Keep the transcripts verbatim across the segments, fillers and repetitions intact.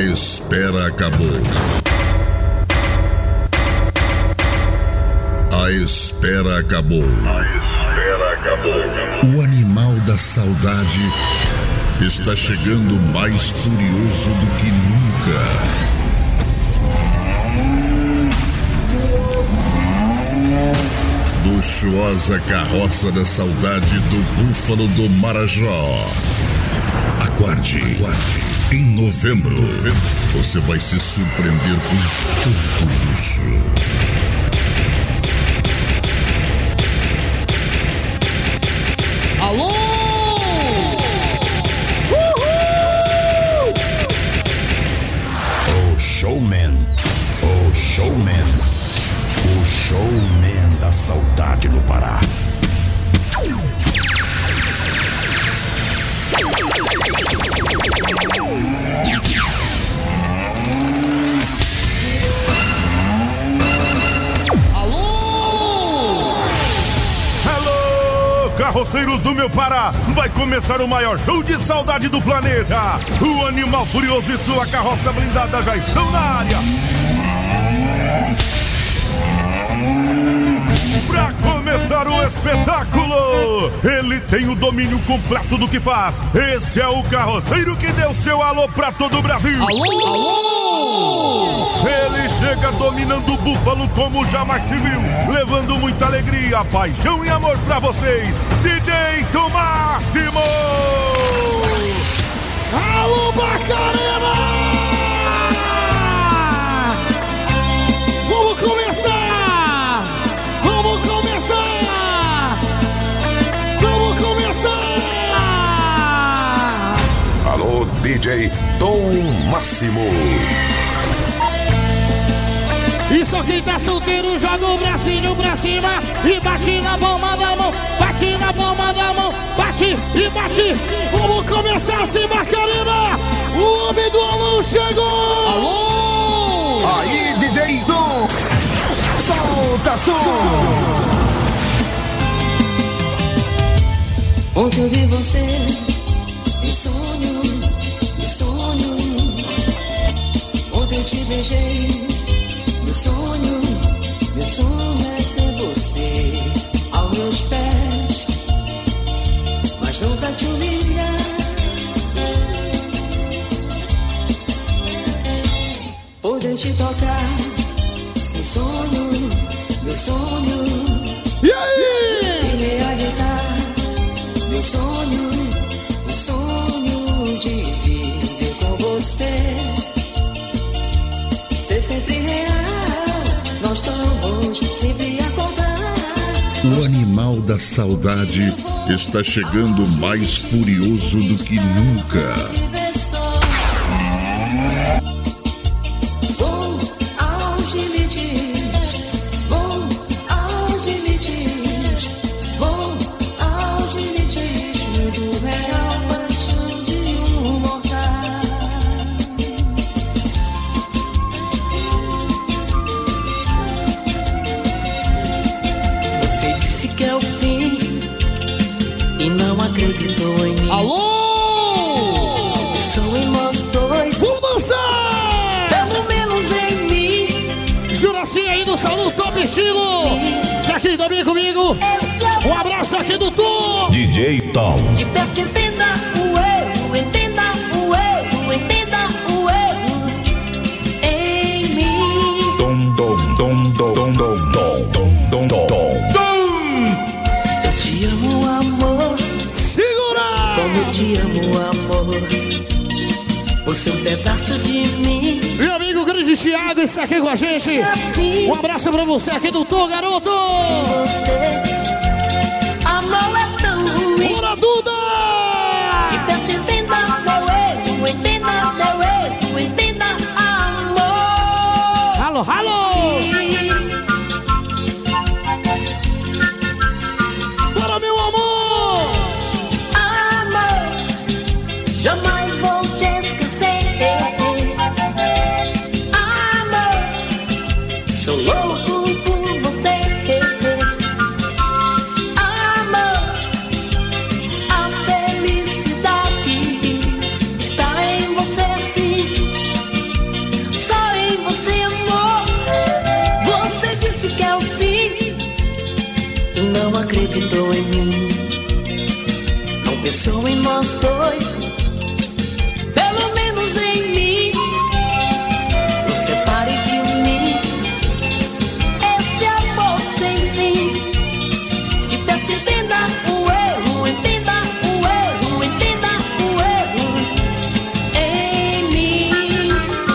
espera acabou. A espera acabou. A espera acabou. O animal da saudade está chegando mais furioso do que nunca. Luxuosa carroça da saudade do Búfalo do Marajó. Aguarde, aguarde. Em novembro, novembro, você vai se surpreender com tanto luxo. Alô! Uhul! O showman, o showman, o showman da saudade no Pará. Carroceiros do meu Pará, vai começar o maior show de saudade do planeta. O Animal Furioso e sua carroça blindada já estão na área. Pra começar o espetáculo, ele tem o domínio completo do que faz. Esse é o carroceiro que deu seu alô pra todo o Brasil. Alô, alô! Ele chega dominando o búfalo como jamais se viu, levando muita alegria, paixão e amor pra vocês. D J Tom Máximo! Alô, Macarena! Vamos começar! Vamos começar! Vamos começar! Alô, D J Tom Máximo! E só quem tá solteiro joga o bracinho pra cima e bate na palma da mão, bate na palma da mão, bate e bate. Vamos começar assim, Macarena! O homem do alô chegou! Alô! Aí, D J Tom! Solta som! Ontem eu vi você em sonho, em sonho. Ontem eu te beijei. Meu sonho, meu sonho é ter você aos meus pés, mas nunca te humilhar. Poder te tocar, sem sonho, meu sonho. E aí? E realizar meu sonho, o sonho de viver com você. Ser sempre real, nós estamos sempre a acordar. O animal da saudade está chegando mais furioso do que nunca. Vou aos limites, vou aos limites, vou aos limites do real, paixão de um mortal. Você disse que é o fim e não acreditou em mim. Alô! Pensou em nós dois, Vamos dançar! pelo menos em mim. Juracinho aí do Salão Top Estilo! Aqui também comigo! Um abraço aqui do Tom! D J Tom. Que peça entenda o erro, entenda o erro, entenda o erro em mim. Dom, dom, dom, dom, dom, dom, dom, dom, dom. Eu te amo, amor, Segura! como eu te amo, amor. Você é um pedaço de mim. Meu amigo grande Thiago está aqui com a gente. Assim, Um abraço pra você aqui do Tom, garoto! você, amor é tão ruim. Bora, Duda! Que peça entenda meu erro, entenda meu erro, entenda amor. Alô, alô! Bora, meu amor! Amor, jamais vou te esquecer. Amor, sou louco por você. Pensou em nós dois, pelo menos em mim. Você pare de mim, esse amor sem fim. Te peço, entenda o erro, entenda o erro, entenda o erro em mim.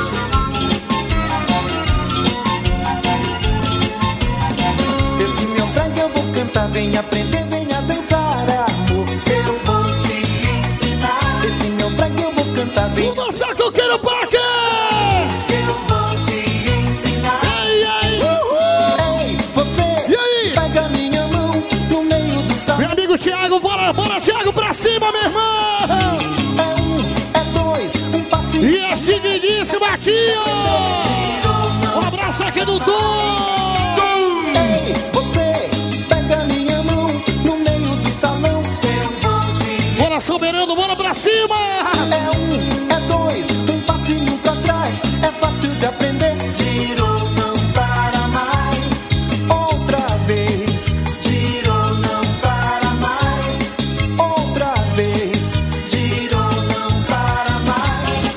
Esse meu trago eu vou cantar, vem aprender, venha dançar, amor. Eu vou te ensinar. Esse meu trago eu vou cantar, vem. Vamos dançar que eu quero pra quê? Eu vou te ensinar. Ei, ei, uhul! Ei, você, E aí? pega minha mão no meio do salão. Meu amigo Thiago, bora, bora, Thiago, pra cima, meu irmão! É um, é dois, um passinho. E é seguidíssimo aqui, ó! Um abraço aqui do Tom! Ei, você, pega minha mão no meio do salão. Eu vou te. Bora, soberano, bora pra cima! É um, é dois, um passinho pra trás. É fácil de aprender. Girou, não para mais. Outra vez. Girou, não para mais. Outra vez. Girou, não para mais.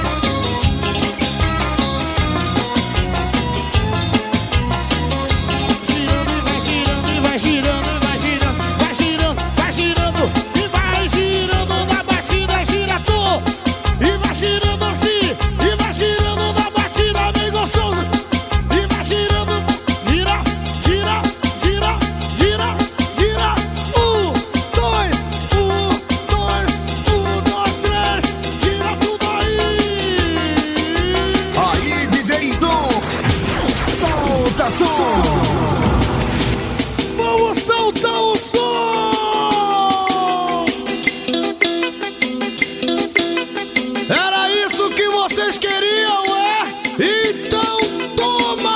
Girando e vai girando, e vai girando, e vai girando, vai girando, vai girando, e vai girando na batida, gira tu, e vai girando assim, e vai girando na batida, bem gostoso, e vai girando, gira, gira, gira, gira, gira, um, dois, um, dois, um, dois, três, gira tudo aí. Aí, D J Dom, solta som. Vamos soltar o som! Era isso que vocês queriam, é? Então toma!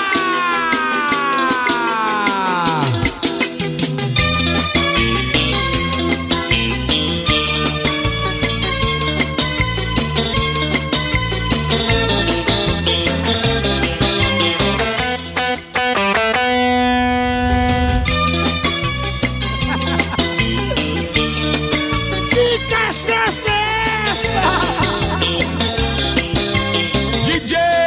Que cachaça é essa? D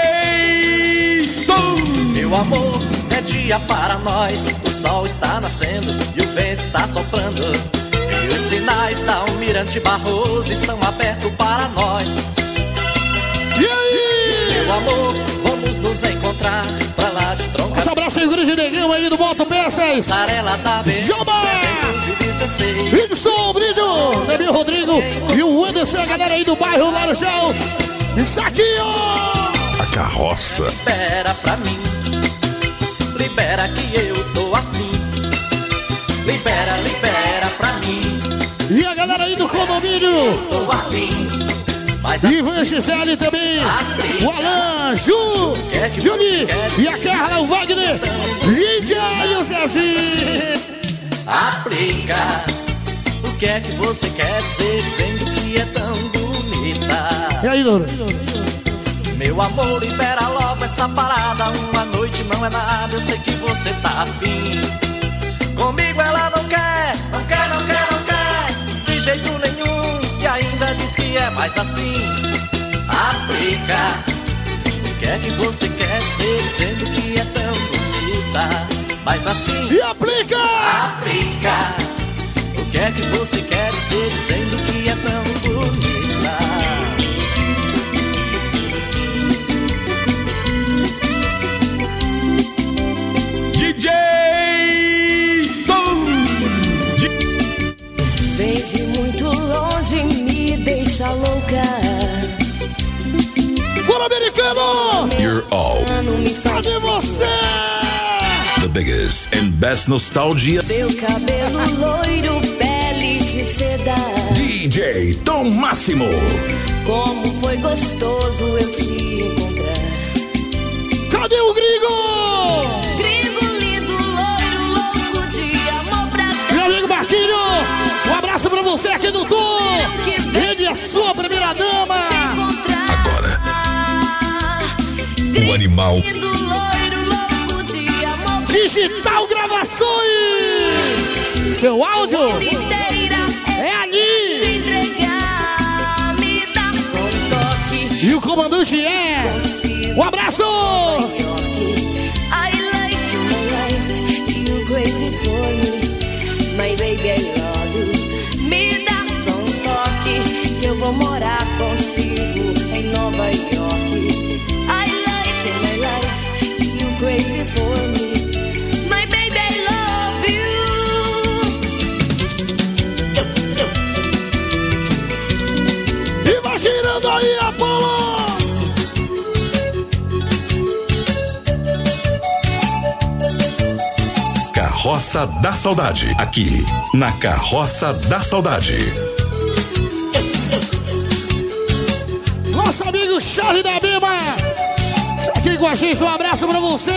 J Dom. Meu amor, é dia para nós. O sol está nascendo e o vento está soprando. E os sinais da Almirante Barroso estão abertos para nós. E aí? Meu amor, vamos nos encontrar pra lá de Tronca. Um abraço aí, grande negão aí do Moto P seis. Sarela da B Jamba! trezentos e dezesseis. Edson Brito, Demir Rodrigo e o Anderson, a galera aí do bairro Laranjal. Isso aqui, ó! A carroça. Libera pra mim, libera que eu tô afim. Libera, libera pra mim, E a galera aí do condomínio. tô afim. Mas Ivan Gisele também. O Alan, Ju, Juni e a Carla, o Wagner. Lídia e o Zezinho. aplica. O que é que você quer dizer dizendo que é tão bonita? E aí, Loura? Meu amor, libera logo essa parada. Uma noite não é nada, eu sei que você tá afim. Comigo ela não quer, não quer, não quer, não quer de jeito nenhum. E ainda diz que é mais assim. Aplica. O que é que você quer dizer dizendo que é tão bonita? Mas assim. E aplica! Aplica. O que é que você quer dizer dizendo que é tão bonita? D J Dom. Vem de muito longe, me deixa louca. Bora, americano! You're all Ano me faz Cadê você? the biggest and best nostalgia. Seu cabelo loiro, pele de seda. D J Dom Máximo. Como foi gostoso eu te encontrar. Cadê o gringo? Gringo lindo, loiro, louco de amor pra Meu amigo Marquinho, um abraço pra você aqui do Tom. Ele é a sua primeira dama. te encontrar. Agora. Gringo O animal. lindo, loiro, louco de amor pra Digital Gravações. Seu áudio inteira. é ali. E o comandante é... Um abraço! I like you, my life. You crazy for me. My baby, I love you. Me dá só um toque que eu vou morar consigo em Nova York. I like you, my life. You crazy for me. My baby, I love you. Imaginando aí, Apolo! Carroça da Saudade, aqui na Carroça da Saudade. Nosso amigo Charlie da Bima, aqui com a gente, um abraço pra você.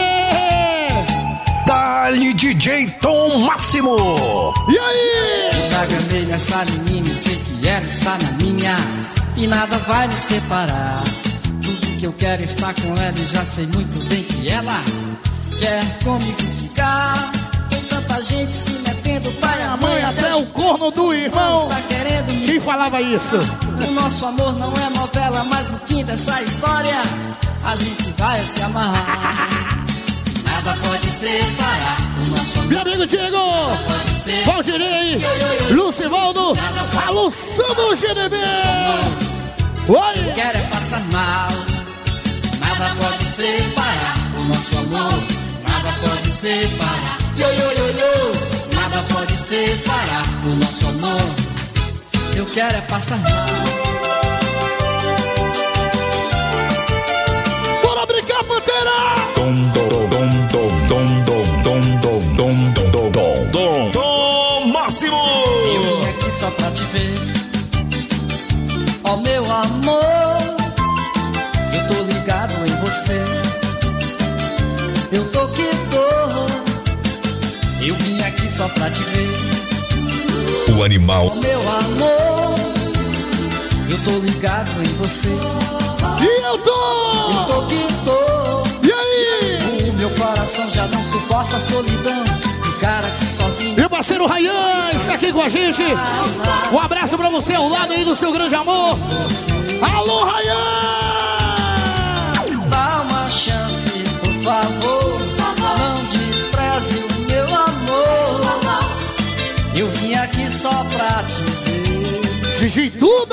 Dali D J Tom Máximo. E aí? Eu já gamei nessa menina e sei que ela está na minha, e nada vai nos separar. Tudo que eu quero é estar com ela e já sei muito bem que ela quer comigo ficar. A gente se metendo, pai, a mãe, até o corno do irmão. Está querendo me... Quem falava isso? O nosso amor não é novela, mas no fim dessa história a gente vai se amarrar. Nada pode separar o nosso amor. Meu amigo Diego, Valdirei, Lucivaldo, a Luciano G D B. Oi! Quero é passar mal. Nada pode separar o nosso amor. Nada pode separar. Yo, yo, yo, yo. Nada pode separar o nosso amor. Eu quero é passar mal. Bora brincar, Pantera! Dom, dom, dom, dom, dom, dom, dom, dom, dom, dom, dom, dom, Tom Máximo! Eu vim aqui só pra te ver. Ó, meu amor, eu tô ligado em você. Eu tô que tô. Eu vim aqui só pra te ver. o animal. Ó, meu amor, eu tô ligado em você. E eu tô! Eu tô que tô. E aí? O meu coração já não suporta a solidão. Ficar aqui sozinho. Meu parceiro Ryan, está aqui com a gente. Um abraço pra você ao lado aí do seu grande amor. Alô, Ryan! Dá uma chance, por favor. Não despreze o meu amor. Eu vim aqui só pra te ver. Gigi Duda!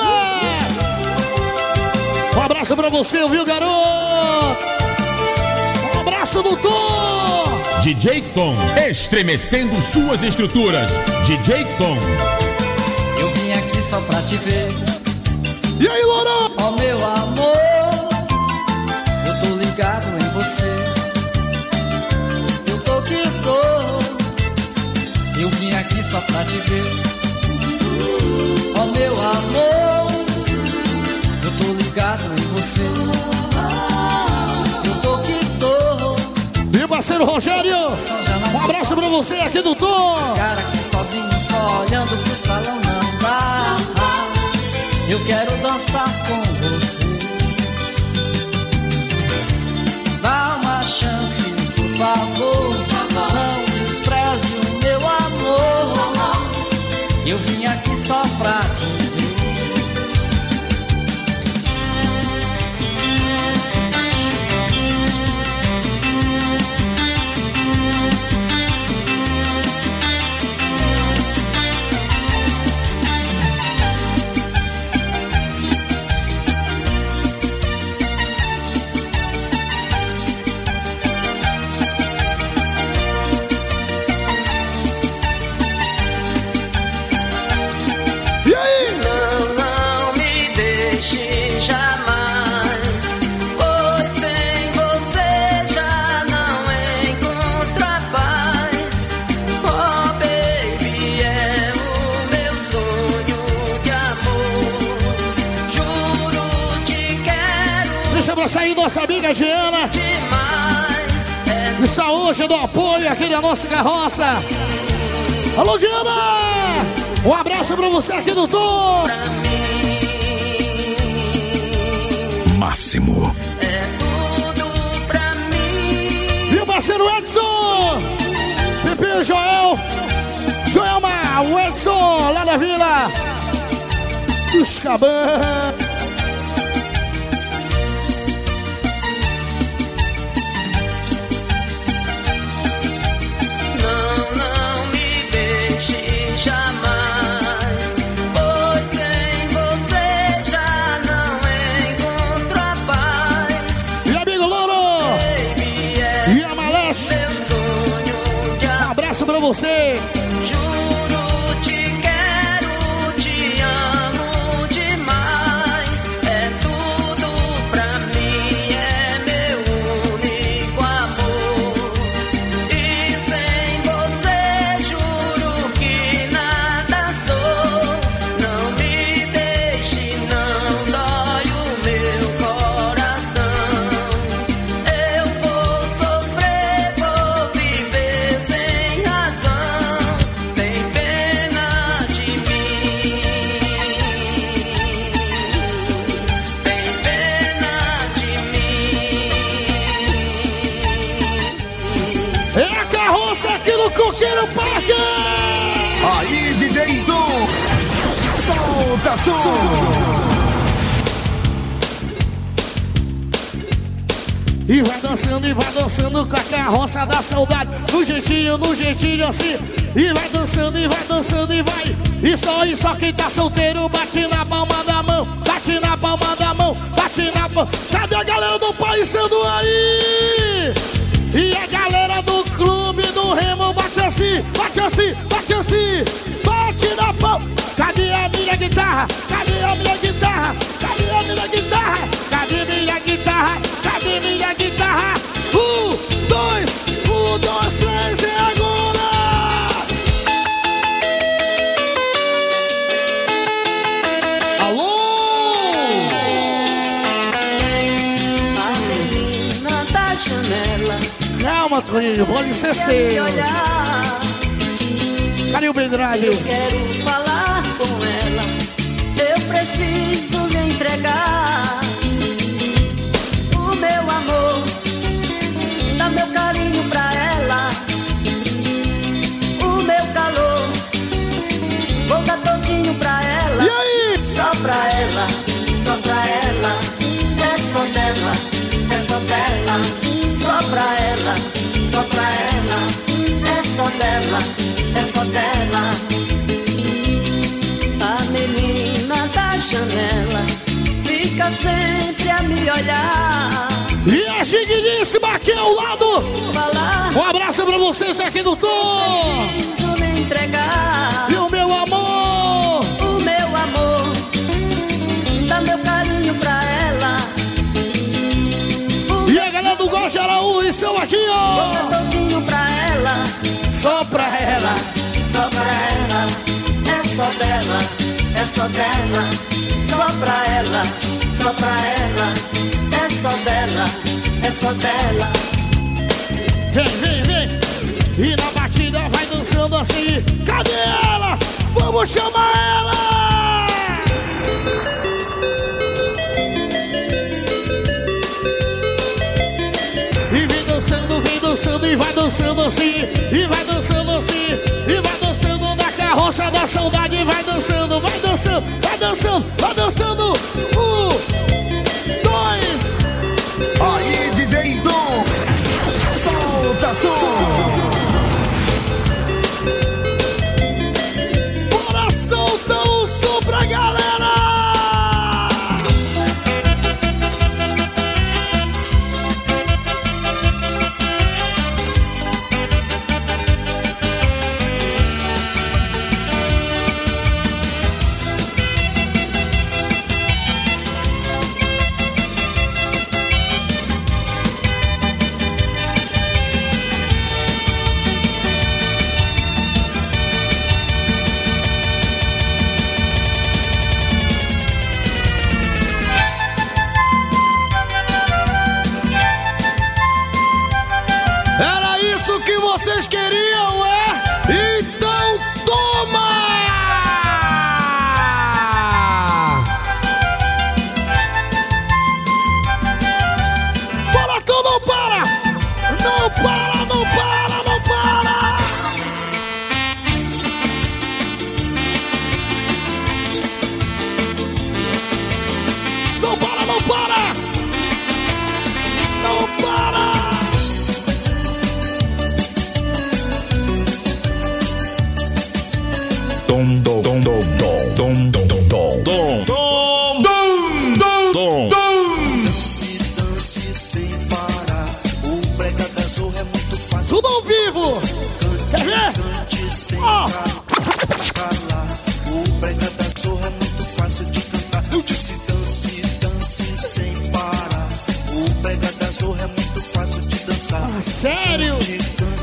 Um abraço pra você, viu, garoto? Um abraço do Tom! D J Tom, estremecendo suas estruturas. D J Tom. Eu vim aqui só pra te ver. E aí, Lourão? Ó, meu amor, eu tô ligado em você. Eu tô que tô. Eu vim aqui só pra te ver. Ó, meu amor, eu tô ligado em você. Eu tô que tô. Meu parceiro Rogério, um abraço pra você aqui do Tom. Cara aqui sozinho, só olhando pro salão não dá. Eu quero dançar com você. Dá uma chance, por favor. Não despreze o meu amor. Eu vim aqui só pra te ver. Sair nossa amiga Giana, e saúde do apoio aqui da nossa carroça. Alô, Giana, um abraço pra você aqui do Tom Máximo. É tudo pra mim. E o parceiro Edson, Pepe Joel, Joelma, o Edson lá da Vila dos Cabanos. você. Juro, te quero, te amo demais. É tudo pra mim, é meu único amor. E sem você juro que nada sou. Não me deixe, não dói o meu coração. Eu vou sofrer, vou viver sem razão. Tem pena de mim. Tem pena de mim. É a carroça aqui no Coqueiro Parque. Aí, D J Dom, solta som. E vai dançando, e vai dançando com a carroça da saudade. No jeitinho, no jeitinho assim. E vai dançando, e vai dançando, e vai. E só, e só quem tá solteiro bate na palma da mão. Bate na palma da mão, bate na palma. Cadê a galera do Paissandu aí? E a galera do clube do Remo bate assim, bate assim, bate assim. Bate na palma. Cadê a minha guitarra? Cadê a minha guitarra? Cadê a minha guitarra? Cadê minha guitarra? Cadê minha guitarra? Um, dois, um, dois, três, e agora! Alô? A menina da janela Calma, Toninho, pode ser quer me seu. olhar. Cadê o pendrive? Eu quero falar com ela. Eu preciso lhe entregar o meu amor, dar meu carinho pra ela, o meu calor. Vou dar todinho pra ela. E aí? Só pra ela, só pra ela. É só dela, é só dela. Só pra ela, só pra ela. É só dela, é só dela. A menina da janela fica sempre a me olhar. E a digníssima aqui ao lado. Falar, Um abraço pra vocês aqui do Tom. preciso lhe entregar E o meu amor. o meu amor, dar meu carinho pra ela. E a galera do Gosto Araújo estão aqui, Vou ó. dar todinho pra ela. Só pra ela. Só pra ela, é só dela, é só dela. Só pra ela, só pra ela, é só dela, é só dela. Vem, vem, vem. E na batida vai dançando assim. Cadê ela? Vamos chamar ela. E vem dançando, vem dançando e vai dançando assim. E vai dançando assim. E vai dançando na carroça da saudade. Vai dançando, vai dançando, vai dançando, vai dançando. Um, dois. Aí, D J Dom, solta som. Bora soltar o som pra galera.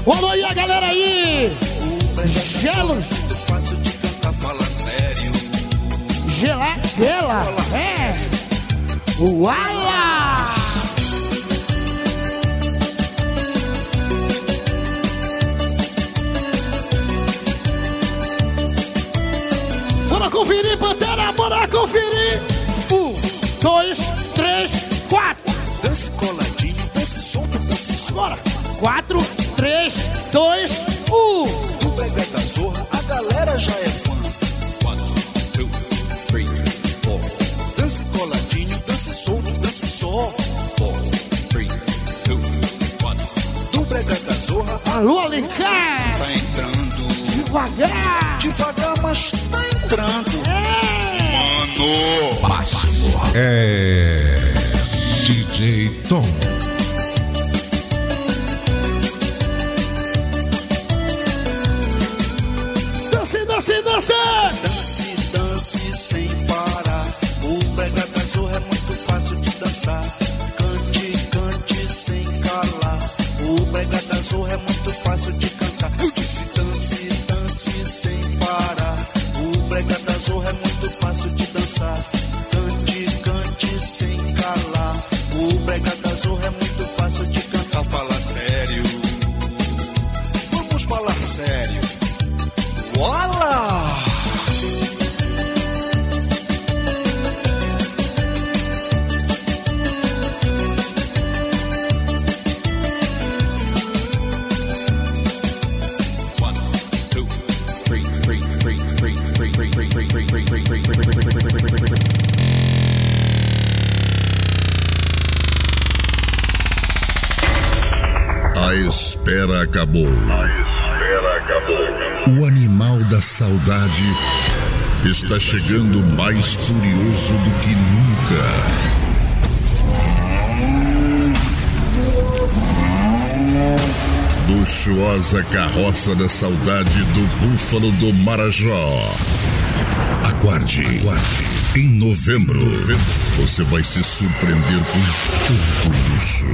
Alô aí a galera aí. Gelos. Fácil de cantar, fala sério. Gela, gela, é. Uala! Bora conferir, Pantera, bora conferir. Um, dois, três, quatro. Dance coladinho, dance solto, dance solto. Bora. Quatro, três, dois, um. Do Brega da Zorra, a galera já é fã. One, two, three, four. Dance coladinho, dance solto, dance só. Four, three, two, one. Do Brega da Zorra, Alô, Alencar. tá entrando. Devagar. Devagar, mas tá entrando. É. Mano, Máximo. É D J Tom. Dance, dance, dance. dance, dance sem parar. O Brega da Zorra é muito fácil de dançar. Cante, cante sem calar. O Brega da Zorra é muito fácil de cantar. Eu disse dance, dance sem parar. O Brega da Zorra é muito fácil de dançar. Cante, cante sem calar. O Brega da Zorra é muito fácil de cantar. Fala sério. Vamos falar sério. Voila! A espera acabou. A espera acabou. O animal da saudade está chegando mais furioso do que nunca. Luxuosa carroça da saudade do Búfalo do Marajó. Aguarde. Aguarde. Em novembro, você vai se surpreender com tanto luxo.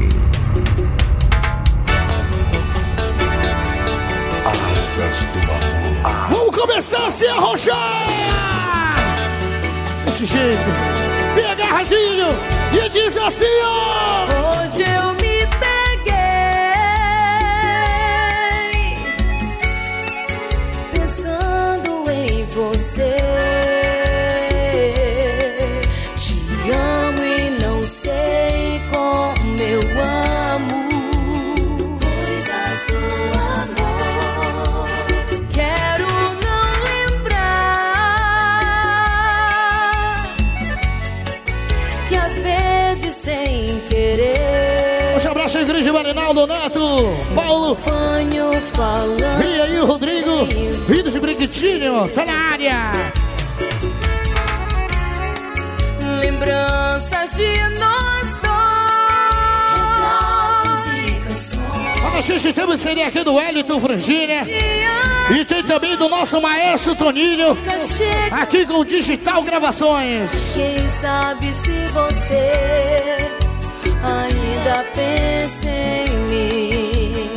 Asas do amor. Vamos começar a se arrochar. Desse jeito. Bem agarradinho. E diz assim, ó. Hoje eu me peguei pensando em você. Te amo e não sei como eu amo coisas do amor. Quero não lembrar que às vezes sem querer. Um abraço à igreja Marinaldo Neto, Paulo. Ponho falando. E aí o Rodrigo, Ridos de Briquitinho, tá na área. Lembranças de nós dois. Olha, a gente tem o C D aqui do Wellington Frangília. E tem também do nosso maestro Toninho, aqui com o Digital Gravações. Quem sabe se você ainda pensa em mim.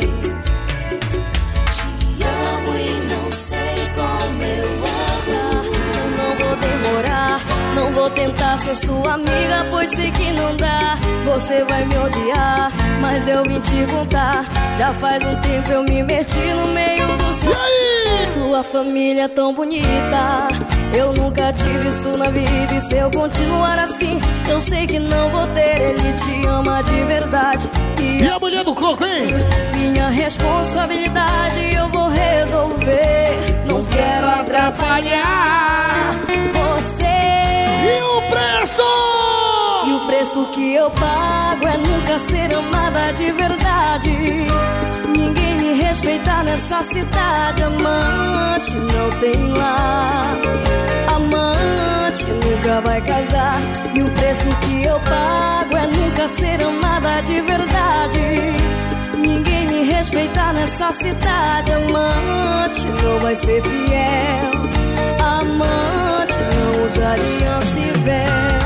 Te amo e não sei como eu amo. Não vou demorar, não vou tentar ser sua amiga, pois sei que não dá. Você vai me odiar, mas eu vim te contar. Já faz um tempo eu me meti no meio do seu. Sua família é tão bonita, eu nunca tive isso na vida. E se eu continuar assim, eu sei que não vou ter. Ele te ama de verdade. E, e a mulher do coco, hein? Minha responsabilidade eu vou resolver. Não quero atrapalhar você. E o preço? E o preço que eu pago é nunca ser amada de verdade. Ninguém me respeita nessa cidade. Amante não tem lá. Amante nunca vai casar. E o preço que eu pago é nunca ser amada de verdade. Ninguém me respeita nessa cidade. Amante não vai ser fiel. Amante não usa aliança e véu.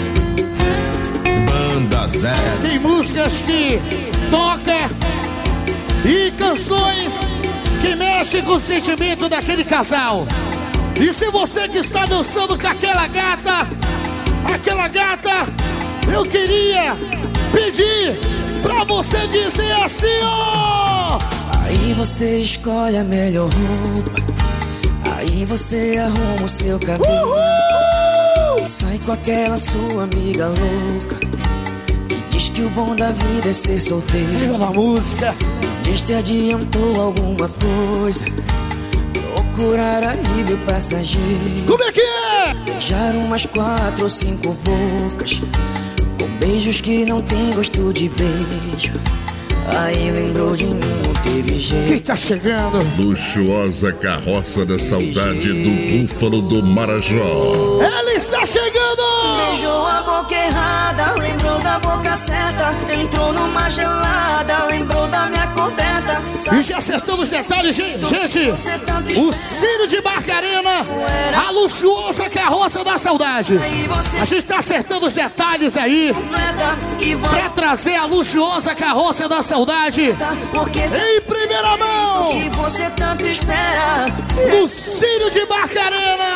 Banda Zé. Tem músicas que toca e canções que mexem com o sentimento daquele casal. E se você que está dançando com aquela gata, aquela gata, eu queria pedir pra você dizer assim, ó. Aí você escolhe a melhor roupa, aí você arruma o seu cabelo. Uhul! E sai com aquela sua amiga louca que diz que o bom da vida é ser solteiro. Na música diz se adiantou alguma coisa, procurar alívio passageiro. Como é que é? Beijar umas quatro ou cinco bocas, com beijos que não tem gosto de beijo. Aí lembrou de mim, não teve jeito. Quem tá chegando? Luxuosa carroça da saudade do Búfalo do Marajó. Ela está chegando! Beijou a boca errada, lembrou da boca certa. Entrou numa gelada, lembrou da minha coberta. E já acertando os detalhes, gente. Gente, o Círio de Barcarena, a luxuosa carroça da saudade. A gente tá acertando os detalhes aí pra trazer a luxuosa carroça da saudade em primeira mão. Que você tanto espera. O Círio de Barcarena.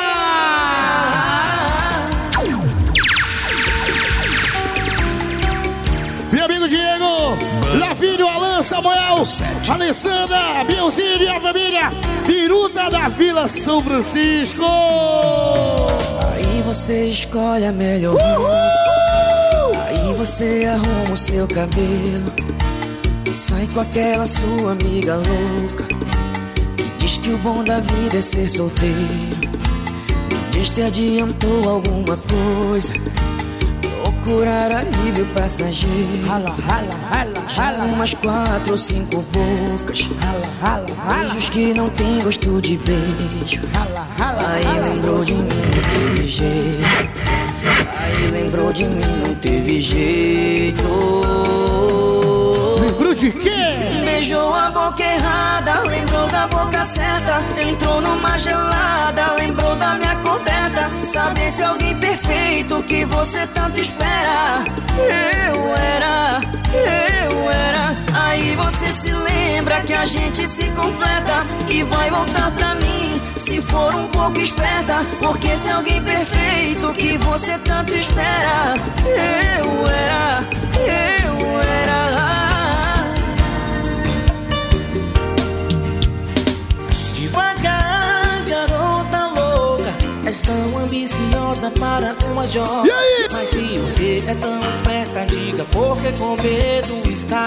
Meu amigo Diego, Lavírio, Alan, Samuel, Alessandra, Bielzinho e a família Biruta da Vila São Francisco. Aí você escolhe a melhor. Aí você arruma o seu cabelo e sai com aquela sua amiga louca que diz que o bom da vida é ser solteiro. Diz se adiantou alguma coisa, procurar alívio passageiro. Rala, rala, rala, rala. Umas quatro ou cinco bocas, rala, rala, rala. Beijos que não tem gosto de beijo. Rala, rala, aí rala. lembrou de mim, não teve jeito. Aí lembrou de mim, não teve jeito. Lembrou de quê? Beijou a boca errada, lembrou da boca certa. Entrou numa gelada, lembrou da minha coberta. Saber se alguém perfeito que você tanto espera. Eu era, eu era. Aí você se lembra que a gente se completa e vai voltar pra mim se for um pouco esperta. Porque se alguém perfeito que você tanto espera. Eu era, eu era. És tão ambiciosa para uma jovem. Mas se você é tão esperta, diga por que com medo está.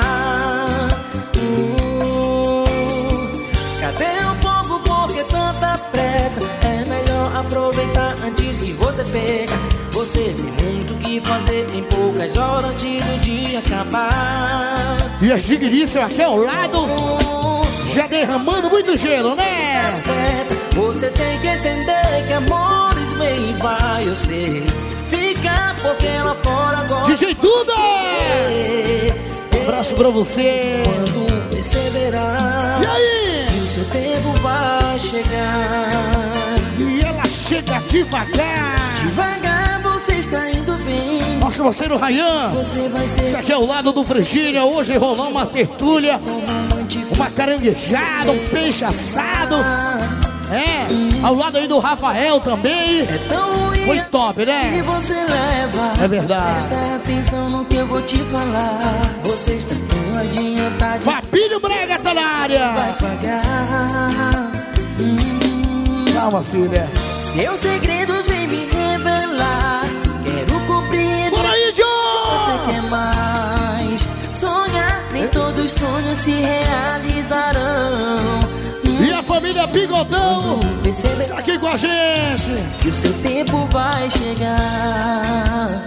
uh, Cadê o fogo, por que tanta pressa? É melhor aproveitar antes que você pega. Você tem muito que fazer em poucas horas antes do dia acabar. E as digníssimas aqui ao lado, já derramando muito gelo, né? Você tem que entender que amores vem e vai, eu sei. Fica porque lá fora agora D J Duda! Um abraço pra você. Quando perceberá, e aí? Que o seu tempo vai chegar. E ela chega devagar. Devagar você está indo bem. Mostra você no Rayan. Você vai ser. Isso aqui é o lado do Virgínia. Hoje rolou uma tertúlia, uma caranguejada, um peixe assado. É, ao lado aí do Rafael também. É tão ruim. Foi top, né? E você leva. É verdade. Presta atenção no que eu vou te falar. Você está tão adiantado. Fabinho Braga tá na área. Vai pagar. Hum. Calma, filha. Seus segredos vem me revelar. Quero compreender. Por aí, John! Você quer mais. Sonhar, nem todos os sonhos se realizarão. E a família Bigodão está aqui com a gente. Que o seu tempo vai chegar.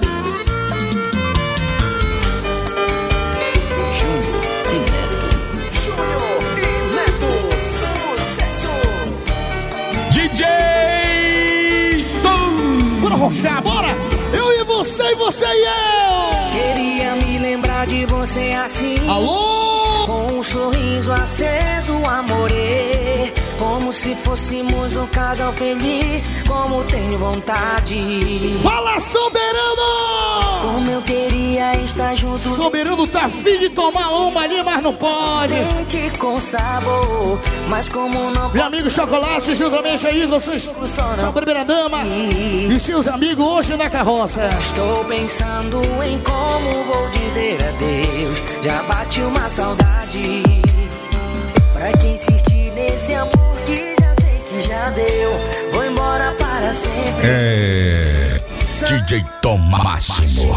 Júnior e Neto. Júnior e Neto. Sucesso. D J Tom. Bora rochar, bora. Eu e você, e você e eu. Queria me lembrar de você assim. Alô? Com um sorriso aceso, amorê. Como se fôssemos um casal feliz. Como tenho vontade. Fala, soberano! Como eu queria estar ficar junto. Soberano tá afim de tomar uma ali, mas não pode. Quente com sabor, mas como não. Meu amigo Chocolate, juntamente aí com sua, sua primeira dama e seus amigos hoje na carroça. Estou pensando em como vou dizer adeus. Já bate uma saudade. Pra que insistir nesse amor que já sei que já deu. Vou embora para sempre. É D J Tom Máximo.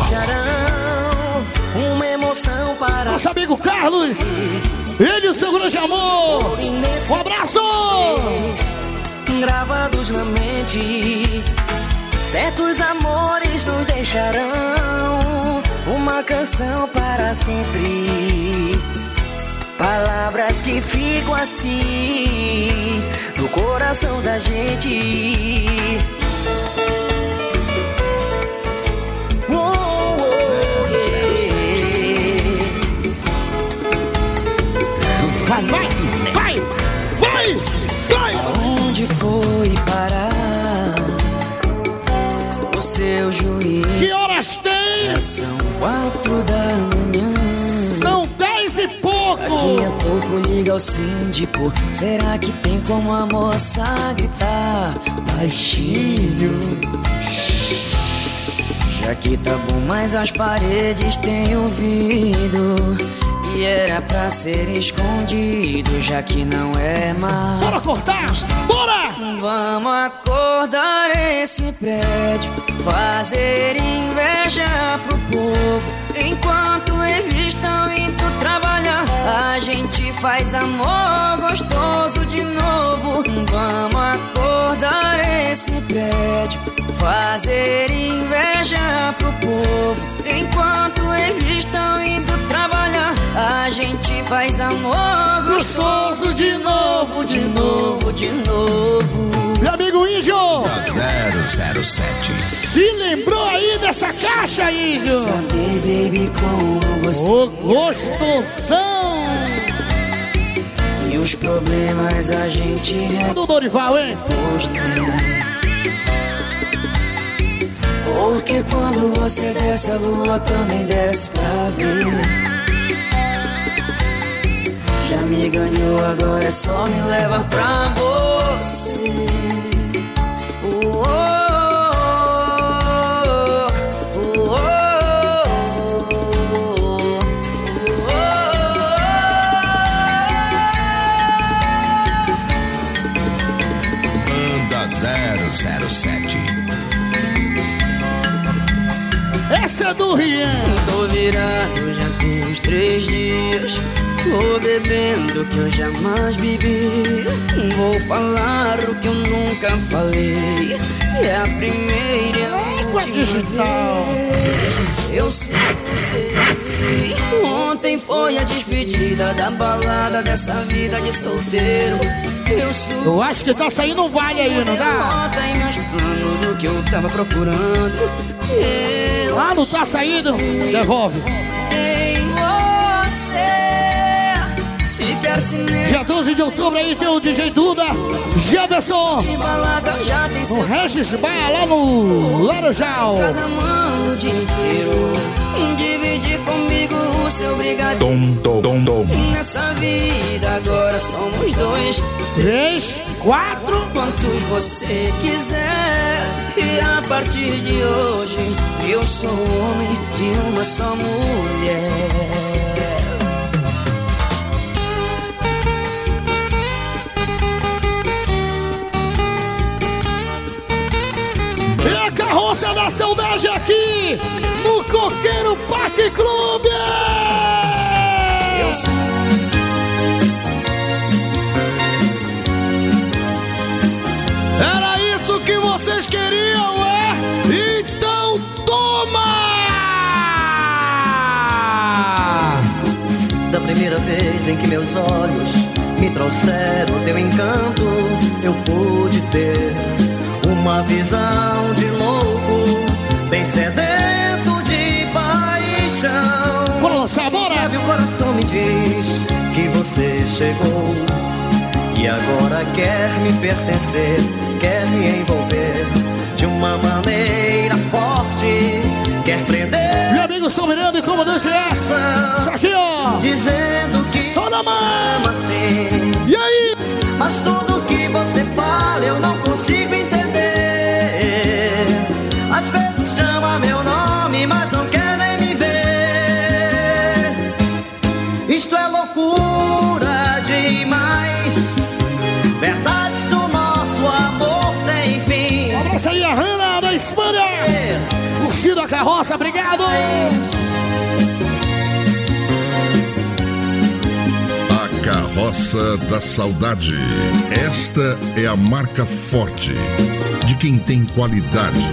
Uma emoção para nosso amigo Carlos, ele e o seu grande amor. Um abraço! Gravados na mente, certos amores nos deixarão. Uma canção para sempre. Palavras que ficam assim no coração da gente. Oh, oh, yeah. Vai, vai, vai, vai, vai! Aonde foi parar o seu juiz? Que horas tem? São quatro da manhã. São dez e pouco. Daqui a pouco liga o síndico. Será que tem como a moça gritar baixinho? Já que tá bom, mas as paredes têm ouvido. E era pra ser escondido, já que não é mais. Bora cortar! Bora! Vamos acordar esse prédio, fazer inveja pro povo. Enquanto eles estão indo trabalhar, a gente faz amor gostoso de novo. Vamos acordar esse prédio, fazer inveja pro povo. Enquanto eles estão indo trabalhar, a gente faz amor gostoso de novo, de novo, de novo. Meu amigo Índio zero zero sete. se lembrou aí dessa caixa, Índio? Saber, baby, como você Ô, gostosão! E os problemas a gente Do Dorival, hein? Porque quando você desce, a lua também desce pra ver. Já me ganhou, agora é só me levar pra você. Oh, oh, oh, Banda zero zero sete. Essa é do Rian. Tô virado, já tem uns três dias. Tô bebendo que eu jamais bebi. Vou falar o que eu nunca falei. É a primeira e a última vez. Eu sei. Ontem foi a despedida da balada dessa vida de solteiro. Eu sou. Eu acho que tá saindo um vale aí, não dá? Bota em meus planos o que eu tava procurando. Eu Ah, não tá saindo? Devolve. em você. Se quer cinema Dia doze de outubro aí tem o D J Duda, Jefferson, de balada, já tem no seu Regis Bar lá no Laranjal. casa, mano, o dia inteiro. Dividir comigo o seu brigadeiro. Tom, tom, tom, tom. Nessa vida agora somos dois. Três, quatro. Quantos você quiser. E a partir de hoje eu sou homem de uma só mulher. E a carroça da saudade aqui no Coqueiro Parque Clube. Eu sou. Era isso que vocês queriam, é? Então toma! Da primeira vez em que meus olhos me trouxeram teu encanto, eu pude ter uma visão de louco, bem sedento de paixão. Bora lançar, bora! Sabe, o coração me diz que você chegou e agora quer me pertencer, quer me envolver de uma maneira forte, quer prender Meu amigo São Miranda e comandante é. Isso aqui, ó. Dizendo que só na mão. Assim. E aí? Mas tudo que você fala eu não consigo entender. Às vezes chama meu nome, mas não quer nem me ver. Isto é loucura demais. Verdades do nosso amor sem fim. Um abraço aí, a Hanna da Espanha. Curtindo a carroça, obrigado. Carroça da Saudade. Esta é a marca forte de quem tem qualidade.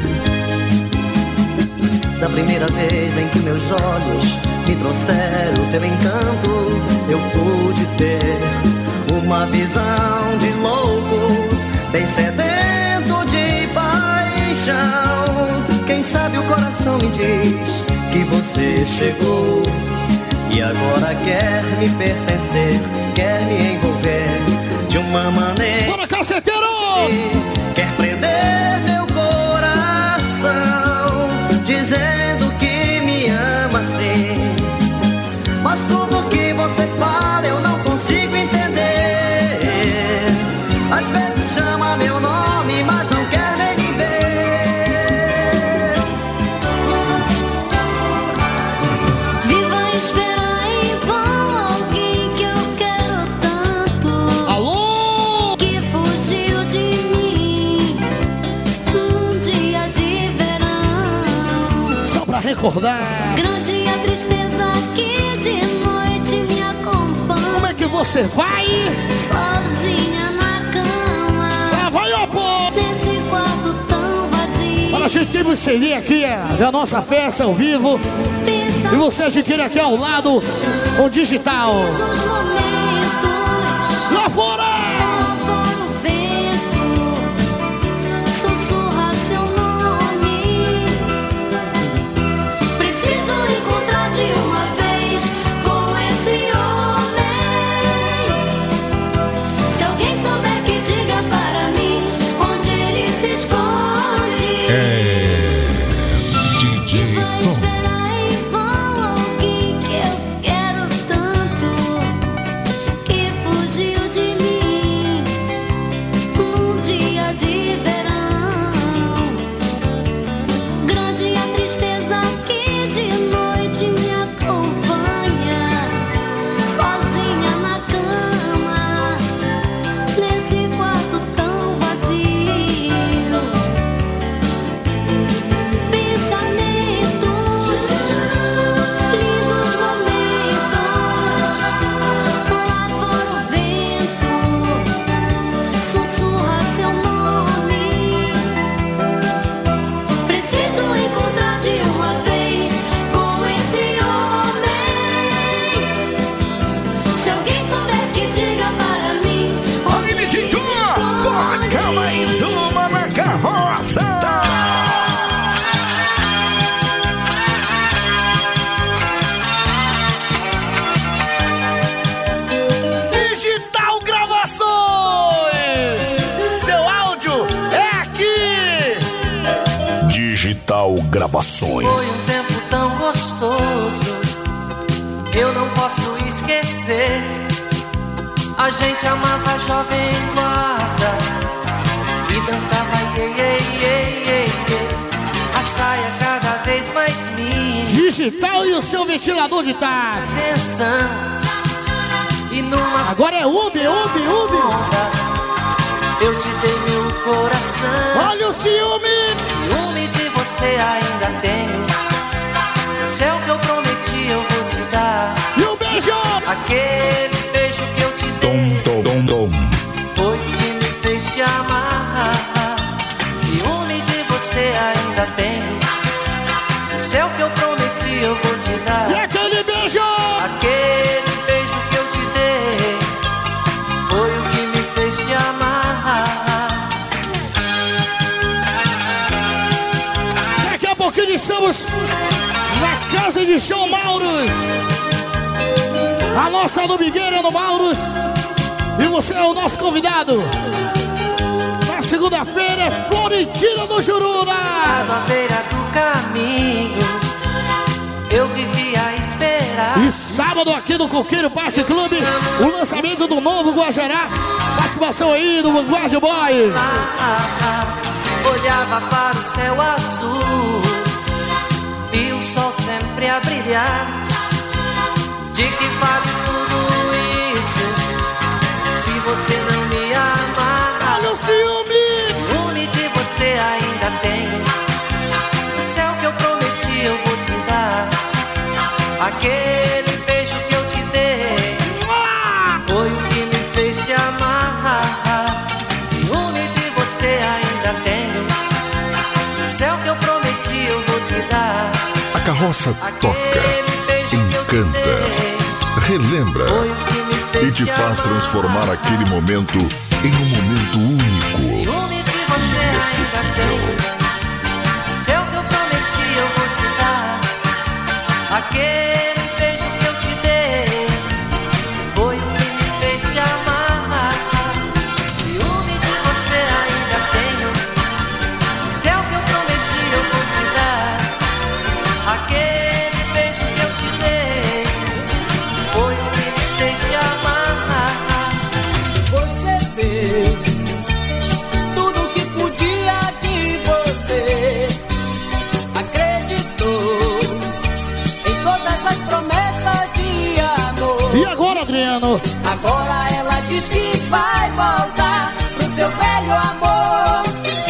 Da primeira vez em que meus olhos me trouxeram teu encanto, eu pude ter uma visão de louco, bem sedento de paixão. Quem sabe o coração me diz que você chegou e agora quer me pertencer, quer me envolver de uma maneira. Bora, caceteiro! Quer prender meu coração, dizendo que me ama assim. Mas tudo que você fala eu não consigo entender. Às vezes chama meu nome, mas não quer nem me ver. Viva esperando. Recordar. Grande a tristeza que de noite me acompanha. Como é que você vai? Sozinha na cama. Ah, vai, ó, pô! Nesse quarto tão vazio. Para a gente ter C D aqui da nossa festa ao vivo. Pensa e você adquire aqui ao lado o digital. Lá fora! Lá fora o vento sussurra seu nome. De uma vez com esse homem. Se alguém souber que diga para mim onde ele se esconde. É D J Tom. Vai esperar em vão alguém que eu quero tanto, que fugiu de mim num dia de verão. Grande a tristeza que de noite me acompanha, sozinha na cama, nesse quarto tão vazio. Pensamentos, lindos momentos. Lá fora o vento sussurra seu nome. Preciso encontrar de uma vez com esse homem. Se alguém souber que diga para mim onde ele se esconde. Toca mais uma na carroça. Digital Gravações! Seu áudio é aqui! Digital Gravações. Foi um tempo tão gostoso, eu não posso esquecer. A gente amava jovem guarda e dançava iê, iê, iê, iê, iê. A saia cada vez mais mínima. Digital e o seu ventilador de táxi. Atenção. E numa agora é Ubi, Ubi, Ubi. Eu te dei meu coração. Olha o ciúme. Ciúme de você ainda tenho. Se é o que eu prometi eu vou te dar. E um beijo. Aquele beijo que eu te dei Dom, dom, dom. foi que me fez te amar. Ciúme de você ainda tenho. Se é o que eu prometi eu vou te dar. E aquele beijo. Aquele beijo que eu te dei foi o que me fez te amar. Daqui a pouquinho estamos na casa de show Mauros. A nossa do Miguel no Mauros. E você é o nosso convidado. Na segunda-feira é Florentina do Juruna. Na beira do caminho eu vivi a esperar. E sábado aqui no Coqueiro Parque Clube, o lançamento do novo Guajará. Participação aí do Vanguard Boy. Olhava para o céu azul e o sol sempre a brilhar. De que vale tudo isso se você não me amar? Olha o ciúme! Ciúme de você ainda tenho. O céu que eu prometi eu vou te dar. Aquele beijo que eu te dei foi o que me fez te amar. Ciúme de você ainda tenho. O céu que eu prometi eu vou te dar. A carroça toca, encanta, relembra e te faz transformar aquele momento em um momento único, inesquecível. O céu que eu prometi eu vou te dar. Aquele beijo que eu te dei foi o que me fez te amar. Ciúme de você ainda tenho. O céu que eu prometi eu vou te dar. Aquele beijo que eu te dei foi o que me fez te amar. Você fez tudo que podia de você. Acreditou em todas as promessas de amor. E agora, Adriano? Agora ela diz que vai voltar pro seu velho amor.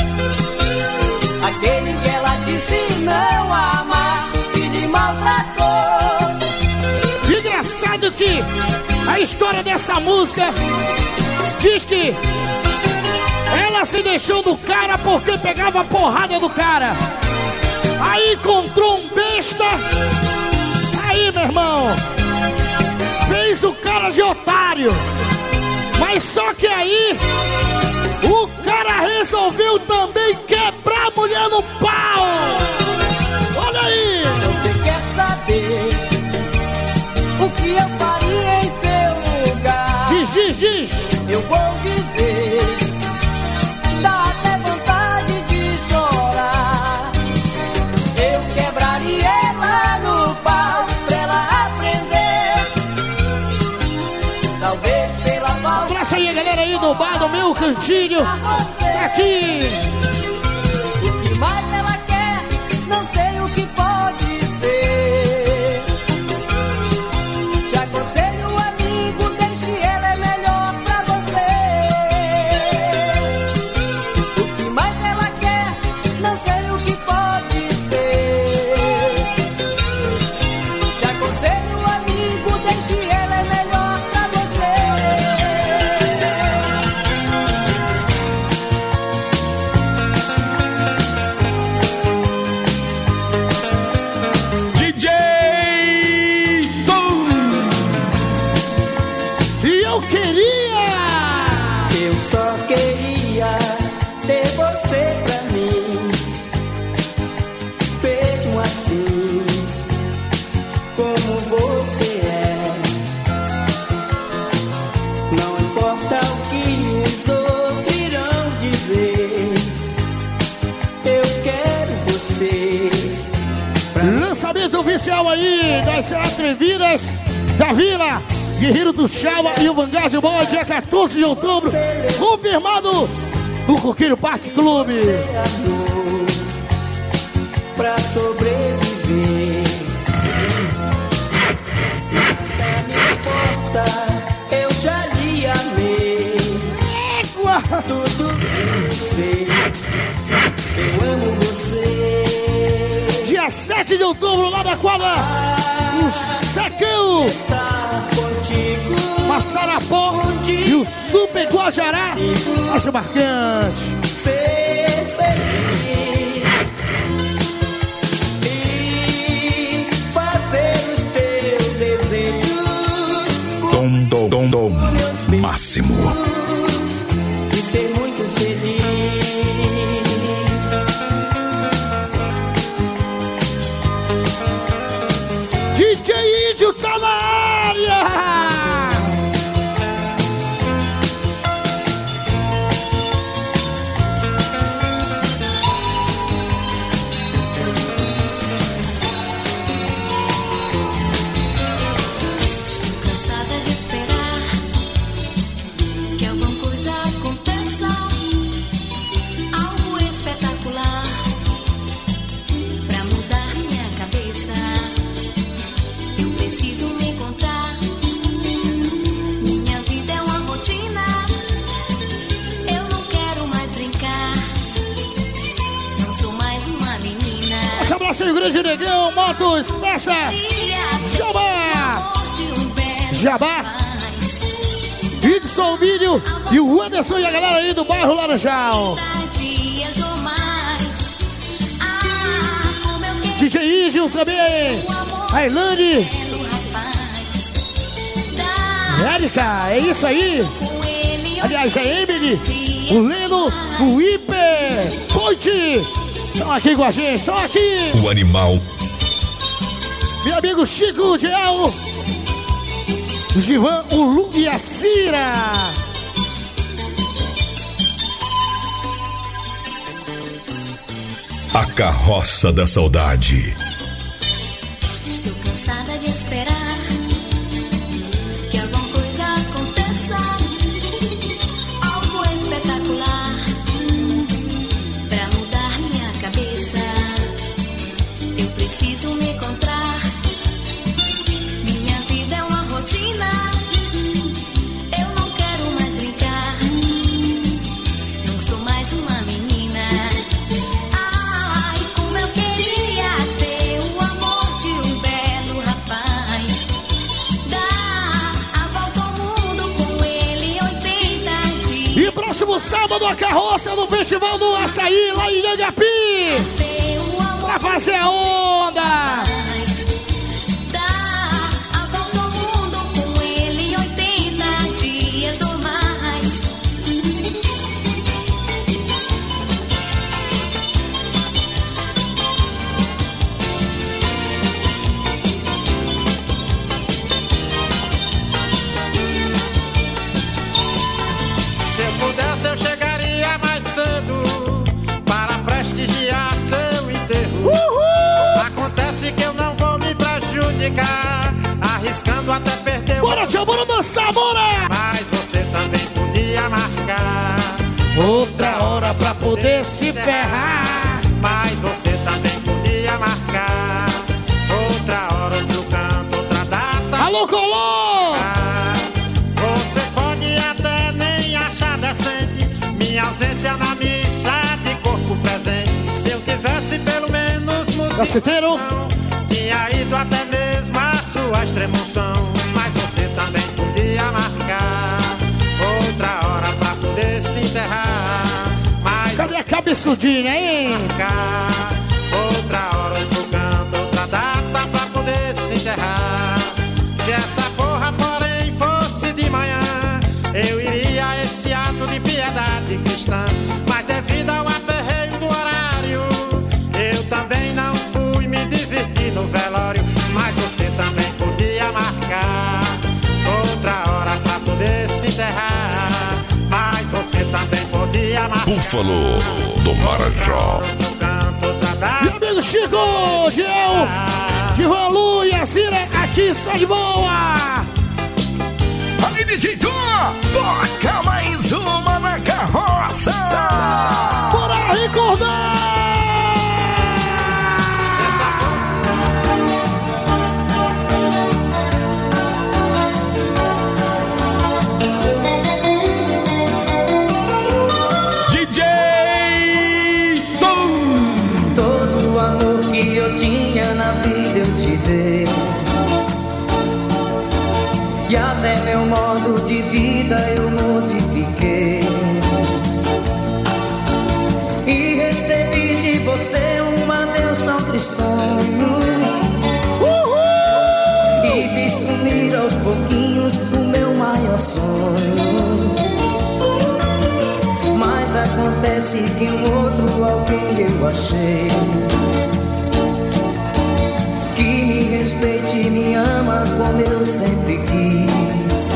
Aquele que ela disse não amar e lhe maltratou. Engraçado que a história dessa música diz que ela se deixou do cara porque pegava a porrada do cara. Aí encontrou um besta. Aí, meu irmão, fez o cara de otário. Mas só que aí o cara resolveu também quebrar a mulher no pau. Olha aí. Você quer saber o que eu faria em seu lugar? Diz, diz, diz. Eu vou dizer, dá até vontade de chorar. Eu quebraria ela no pau pra ela aprender. Talvez pela falta. Abraça aí a galera aí do bar do meu cantinho. Tá aqui. O que mais ela quer, não sei o que pode ser. Te aconselho, amigo, deixe ela, é melhor pra você. O que mais ela quer, não sei o que pode ser. Te aconselho, amigo, deixe ela, é melhor pra você. D J Tom. E eu queria. Eu só queria ter você pra mim, mesmo assim, como você é. Não importa o que os outros irão dizer, eu quero você. Lançamento oficial aí das Atrevidas da Vila, Guerreiro do Chava e o Vanguard Boy, dia quatorze de outubro, confirmado no Coqueiro Parque Clube. Amor, pra sobreviver. Nada me importa, eu já lhe amei. Égua! Tudo que você, eu amo você. Dia sete de outubro, lá da quadra, o Secão, Estar contigo, Massarapó e o Super Guajará. Acho marcante. ser feliz e fazer os teus desejos Dom, dom, dom, dom máximo. e ser muito feliz. D J Índio tá na área! Eu preciso me encontrar. Minha vida é uma rotina. Eu não quero mais brincar. Não sou mais uma menina. Esse abraço aí, grande negão, motos, peça, Jabá, Jabá, Edson Vídeo e o Anderson e a galera aí do bairro Laranjal. D J Ígio também, a Ilane, Érica, é isso aí. Aliás, é Emily, o Leno, o Iper, Poit, estão aqui com a gente, estão aqui. O animal. Meu amigo Chico Diel, o Givan, o Lu e a Cira. A carroça da saudade. Estou cansada de esperar que alguma coisa aconteça, algo espetacular pra mudar minha cabeça. Eu preciso me encontrar. Minha vida é uma rotina. Eu não quero mais brincar. Não sou mais uma menina. Sábado a carroça do Festival do Açaí lá em Iangapi pra fazer a onda. Dá a volta ao mundo com ele oitenta dias ou mais. Se eu pudesse eu chegaria mais cedo para prestigiar seu enterro. Uhul! Acontece que eu não vou me prejudicar, arriscando até perder o... Bora, tia, bora dançar, bora! Mas você também podia marcar outra hora pra poder se ferrar. Mas você também podia marcar outra hora, outro canto, outra data. Alô, Colô! Você pode até nem achar decente minha ausência na missa de corpo presente. Se eu tivesse pelo menos motivação, tinha ido até mesmo a sua extremoção. Mas você também podia marcar outra hora pra poder se enterrar. Mas cadê a cabeçudinha, hein? Marcar outra hora, outro canto, outra data pra poder se enterrar. Se essa porra, porém, fosse de manhã, eu iria a esse ato de piedade cristã. Mas devido ao aperreio do horário, eu também não fui me divertir no velório. Mas você também podia marcar outra hora pra poder se enterrar. Mas você também podia marcar Búfalo do Marajó. Meu amigo Chico, Giel, Givan, Lu e a Cira, aqui só de boa. Aí, D J Tom, toca mais uma na carroça. Bora recordar. D J Tom. Todo o amor que eu tinha na vida eu te dei, e até meu modo de vida eu modifiquei. E recebi de você um adeus tão tristonho. Uhul! E vi sumir aos pouquinhos o meu maior sonho. Mas acontece que um outro alguém eu achei, que me respeite e me ama como eu sempre quis.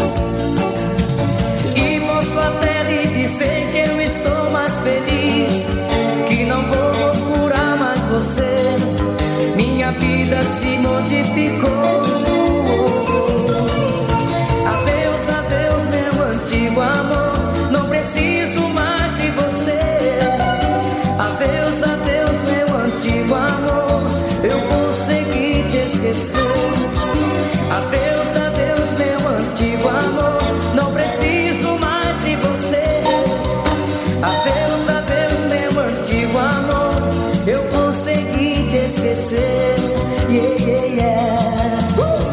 E posso até lhe dizer que eu estou mais feliz, que não vou procurar mais você. Minha vida se modificou. Adeus, adeus, meu antigo amor, não preciso mais de você. Adeus, adeus, meu antigo amor, eu consegui te esquecer. esquecer. Adeus, adeus, meu antigo amor, não preciso mais de você. Adeus, adeus, meu antigo amor, eu consegui te esquecer. Yeah, yeah, yeah.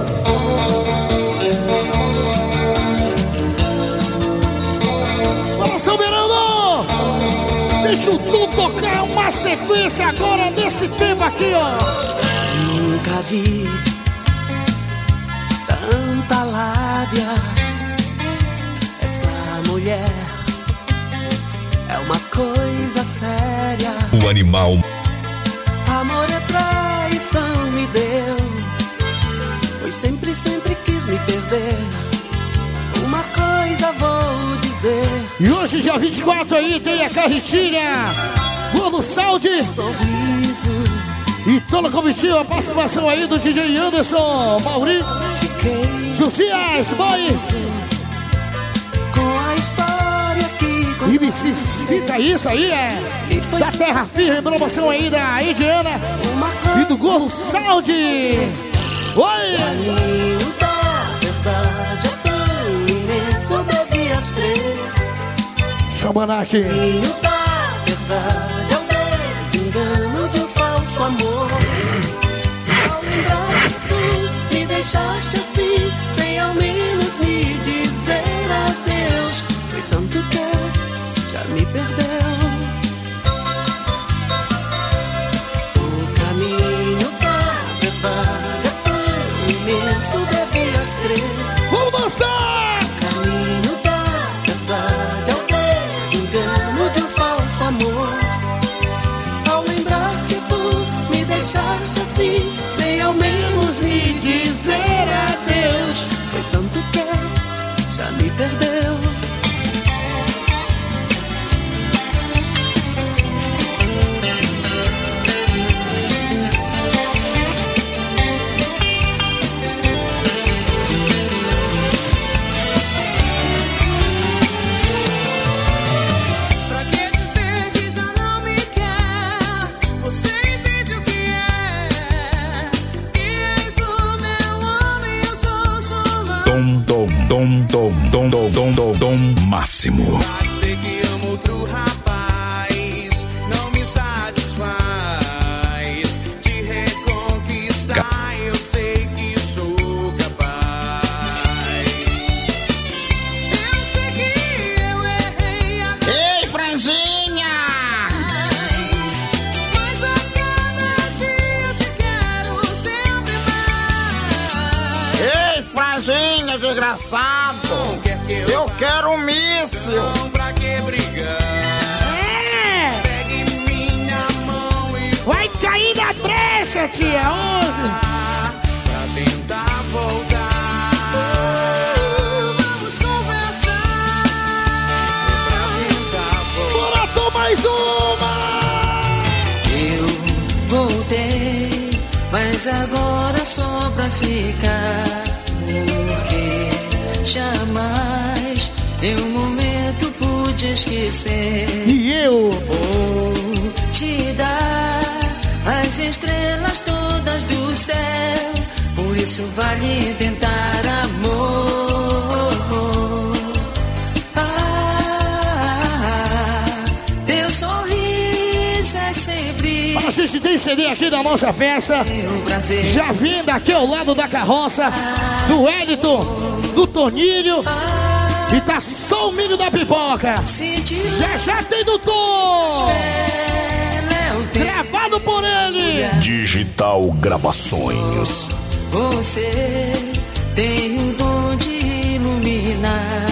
Fala, Soberano! Deixa o tu tocar uma sequência agora desse tempo aqui, ó. Nunca vi tanta lábia. Essa mulher é uma coisa séria. O animal. Amor é traição, me deu, pois sempre, sempre quis me perder. Uma coisa vou dizer. E hoje, dia vinte e quatro, aí tem a carretilha Bolo Saúde. Sorriso. E toda a comitiva, a participação aí do D J Anderson, Mauri, Josias, Boy. Com a história que e me cita isso aí, é da Terra Firme, promoção aí da Ediana e do Gordo Saúde. Oi! Caminho da verdade é tão imenso, devias crer. Xamanaque. Caminho da verdade é o desengano de um falso amor. Ao lembrar que tu me deixaste assim, sem ao menos me dizer adeus. Foi tanto que já me perdeu. O caminho da verdade é tão imenso, devias crer. Vamos dançar! O caminho da verdade é o desengano de um falso amor. Ao lembrar que tu me deixaste assim, sem ao menos me dizer adeus. Foi tanto que já me perdeu. Dom, dom, dom, dom, dom, dom, dom, máximo. Sei que amo outro rapaz, não me satisfaz. Te reconquistar, eu sei que sou capaz. Eu sei que eu errei. Ei, franjinha! Mas a cada dia eu te quero sempre mais. Ei, franjinha, desgraçado! Eu quero um míssil! Pra que brigar? É! Pegue minha mão e vai cair na brecha, tia! Onde? Pra tentar voltar. Vamos conversar. Pra tentar voltar. Bora, toma mais uma! Eu voltei, mas agora só pra ficar. Porque jamais em um momento pude esquecer. E eu vou te dar as estrelas todas do céu. Por isso vale tentar amor. Ah, teu sorriso é sempre. a gente tem C D aqui da nossa festa. Já vindo aqui ao lado da carroça do Wellington, do Toninho. E tá só o milho da pipoca. Já já tem do Tom. Gravado por ele. Digital Gravações. Você tem o dom de iluminar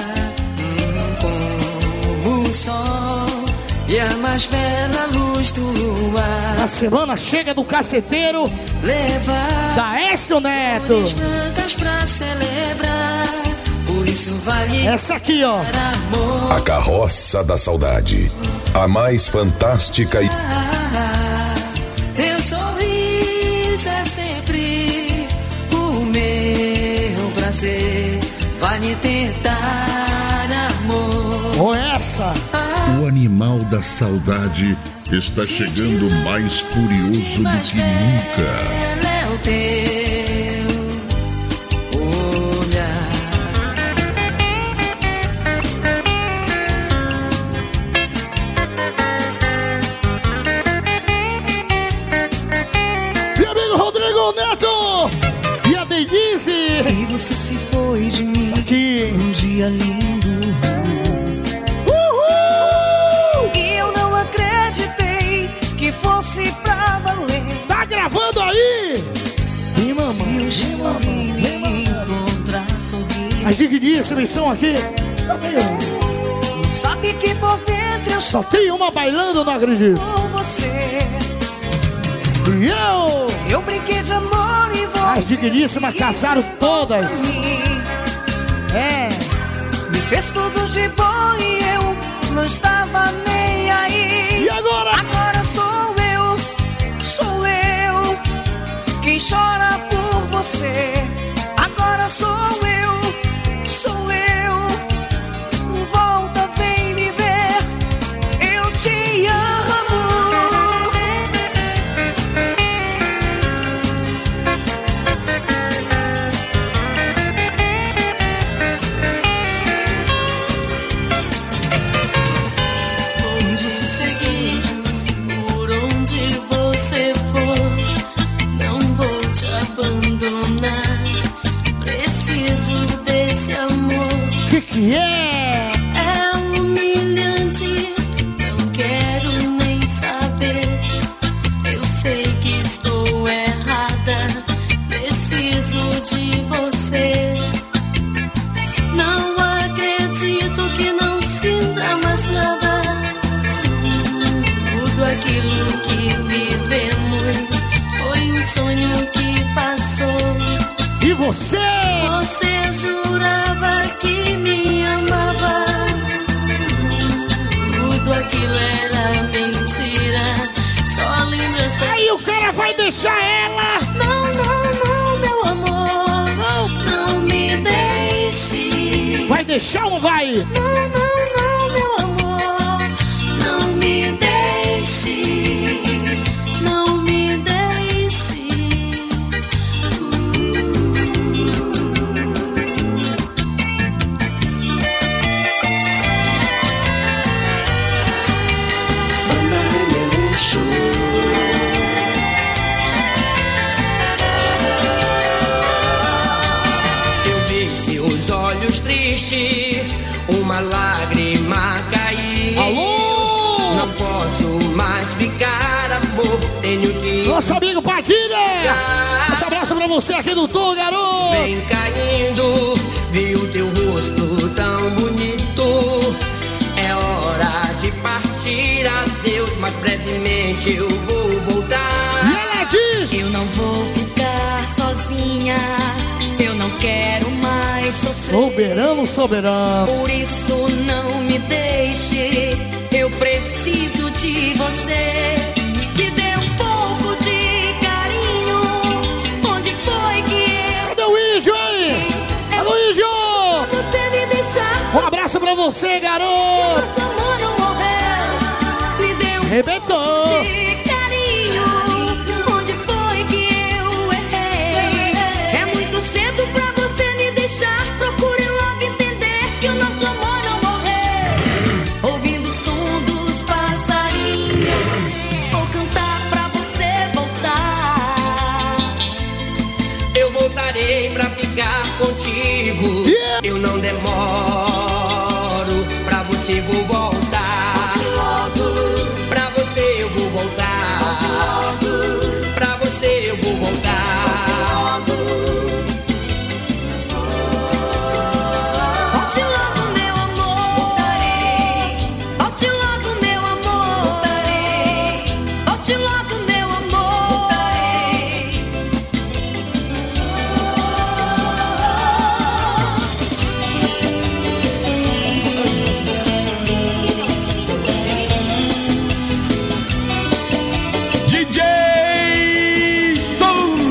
como o sol e a mais bela luz do luar. A semana chega do caceteiro. Levar da Écio Neto. Flores brancas pra celebrar. Por isso vale essa aqui, ó. Amor. A Carroça da Saudade. A mais fantástica e... Ah, teu sorriso é sempre o meu prazer. Vale tentar amor. Ou essa. O animal da saudade está chegando mais furioso do que nunca. É o teu Eduardo e a Denise. E você se foi de mim aqui um dia lindo. Uhul! E eu não acreditei que fosse pra valer. Tá gravando aí? E mamãe, se hoje morri me encontrar sorrir. As digníssimas estão aqui. Sabe que por dentro eu só tem uma bailando, não acredito. Com você. E eu? Eu brinquei de amor e você. As digníssimas casaram todas. É. Me fez tudo de bom e eu não estava nem aí. E agora? Agora sou eu, sou eu quem chora por você. Agora sou eu, sou eu. Volta, vem me ver. Eu te amo. Onde seguir, por onde você for, não vou te abandonar. Preciso desse amor. Que que é? É humilhante, não quero nem saber. Eu sei que estou errada, preciso de você. Não acredito que não sinta mais nada. Tudo aquilo que vivemos foi um sonho que passou. E você? Você jurava que me amava. Tudo aquilo era mentira, só lembrança. Aí o cara vai deixar ela. Não, não, não, meu amor. Não, não me deixe. Vai deixar ou vai? Não, não, não, meu amor. Não me deixe. Não me deixe. Eu vi seus olhos tristes, uma lágrima cair. Alô? Não posso mais ficar, amor, tenho que... Nosso amigo Padilha! Um abraço pra você aqui do Tour, garoto! Vem caindo, vi o teu rosto tão bonito. É hora de partir, adeus, mas brevemente eu vou voltar. E ela diz: eu não vou ficar sozinha, eu não quero mais sofrer. Soberano, soberano. Por isso não me deixe, eu preciso de você. Me dê um pouco de carinho. Onde foi que eu... Cadê o Ígio aí? Alô, Ígio! Você me deixar. Um abraço pra você, garoto! Nosso amor não morreu. Me dê um Rebentou. pouco de carinho. Onde foi que eu errei? É muito cedo pra você me deixar. Procure logo entender que o nosso amor não morreu. Ouvindo o som dos passarinhos, vou cantar pra você voltar. Eu voltarei pra ficar contigo. Yeah. Eu não demoro, pra você vou voltar. Pra você eu vou voltar. Pra você eu vou voltar. Volte logo, meu amor. Voltarei. Volte logo, meu amor. Voltarei. Volte logo, meu amor. Voltarei. D J Tom.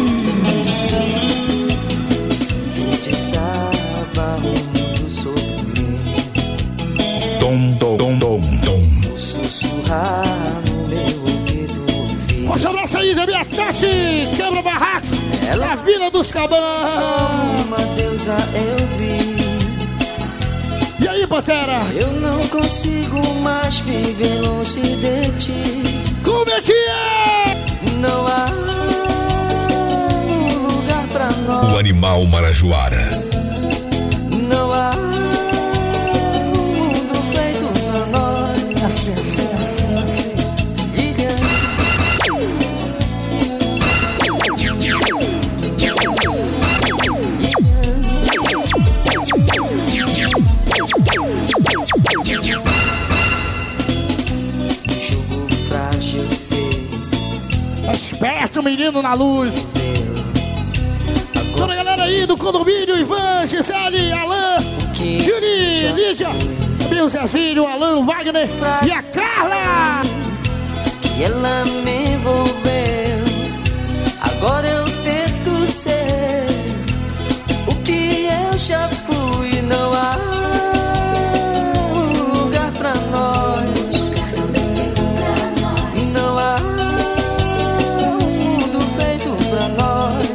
Sinto desabafo sobre mim. Dom, dom, dom, dom, dom. Sussurrar no meu ouvido. Forte abraço aí da minha Tati, quebra barraco, na Vila dos Cabanos. Uma deusa eu vi. E aí, Pantera? Eu não consigo mais viver longe de ti. Como é que é? Não há animal marajoara. Não há mundo feito pra nós. Assim, assim, assim, assim. Jogo frágil, sei. Esperto, menino na luz. Toda a galera aí do condomínio, Ivan, Gisele, Alain, Júri, Lídia, também o Zezinho, o Alain, o Wagner e a Carla. Que ela me envolveu. Agora eu tento ser o que eu já fui. Não há lugar pra nós. Não há um mundo feito pra nós.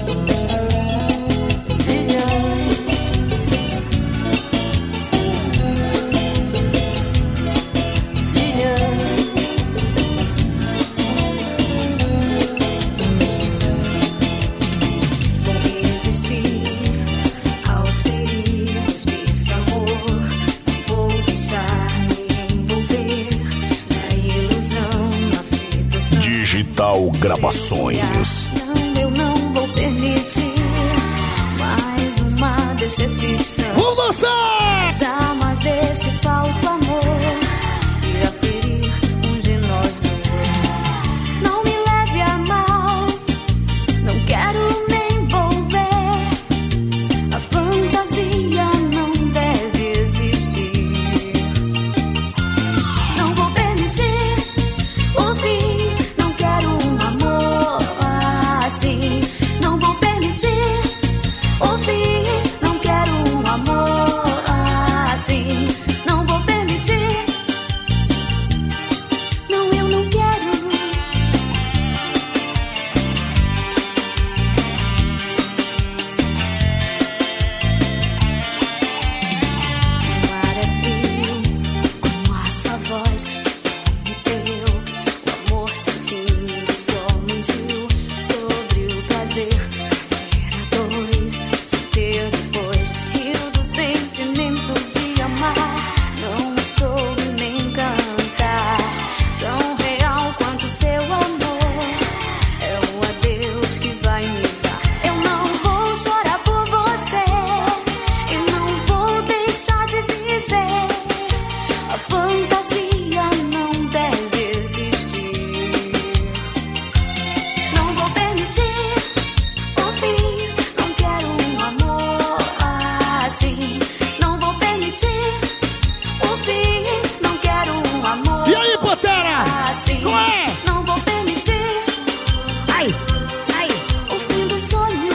Digital Gravações. Não, eu não vou permitir mais uma decepção. Vamos dançar! Usar mais desse falso amor. Irá ferir um de nós dois. Não me leve a mal. Não quero me envolver. A fantasia não deve existir. Não vou permitir o fim. Não vou permitir o fim. Não quero um amor assim. Não vou permitir. Não, eu não quero. O mar é frio como a sua voz. Me deu o amor sem fim. Só mentiu sobre o prazer. Ser a dois, sem ter depois. Rio do sentimento de amar. Não soube me encantar. Tão real quanto seu amor. É o adeus que vai me dar. Eu não vou chorar por você. E não vou deixar de viver. A fantasia não deve existir. Não vou permitir o fim. Não quero um amor assim. Não vou permitir o fim. Não quero um amor. E aí, Pantera? Assim. Qual é? Não vou permitir. Ai, ai, o fim do sonho.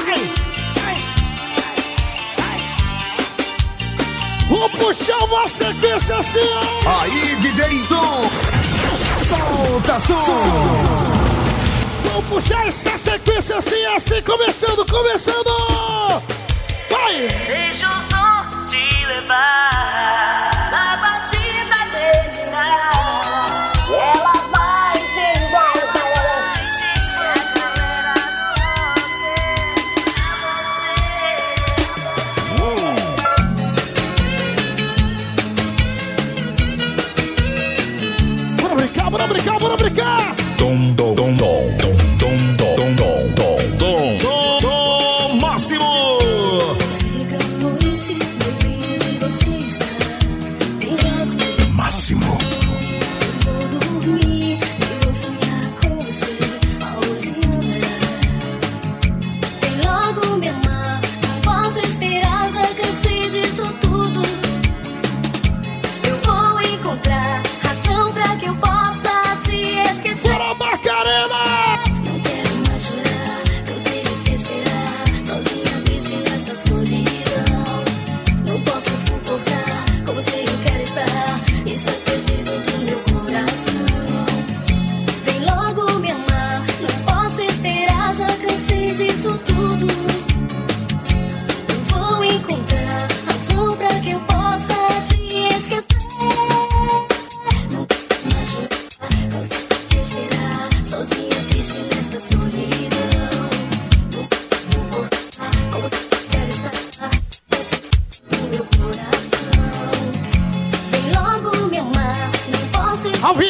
Vou puxar uma sequência assim, ó. Aí, D J Tom, solta som. Vou puxar essa sequência assim, assim, começando, começando. Vai! Deixa o som te levar na batida dele. Ela vai te enganar. Bora brincar, bora brincar, bora brincar! Dom, dom, dom, dom, dom, dom, dom, dom, dom, dom, dom, Thomas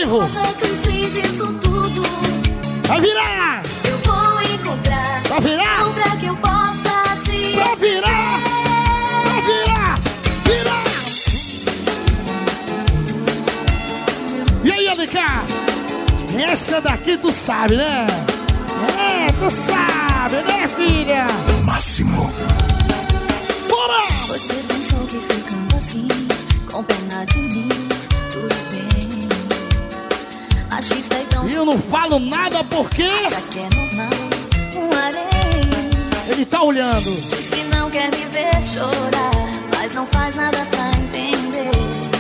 novo. Já cansei disso tudo. Vai virar. Eu vou encontrar. Vai virar. Um pra que eu possa te Vai virar. Vai virar. Virar. E aí, L K? Essa daqui tu sabe, né? É, tu sabe, né, filha? Máximo. Bora! Você pensou que ficando assim, com pena de mim, tudo bem. Machista e tão... E eu não falo nada porque... Acha que é normal, um harém. Ele tá olhando. Diz que não quer me ver chorar, mas não faz nada pra entender.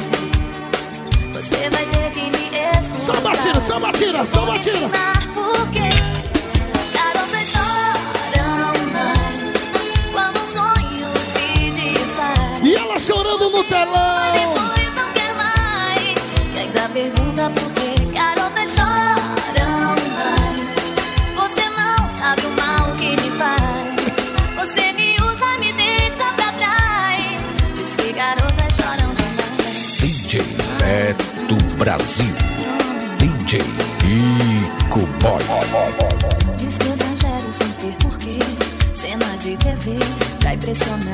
Você vai ter que me escutar. Só batida, só batida, só batida. Vou te ensinar por quê. Garotas choram mais quando um sonho se desfaz. E ela chorando no telão. Depois não quer mais. E ainda pergunta por quê. Garotas choram mais. Você não sabe o mal que me faz. Você me usa, me deixa pra trás. Diz que garotas choram demais. D J Beto Brasil. D J Ico Boy. Diz que exagero sem ter porquê. Cena de T V pra impressionar.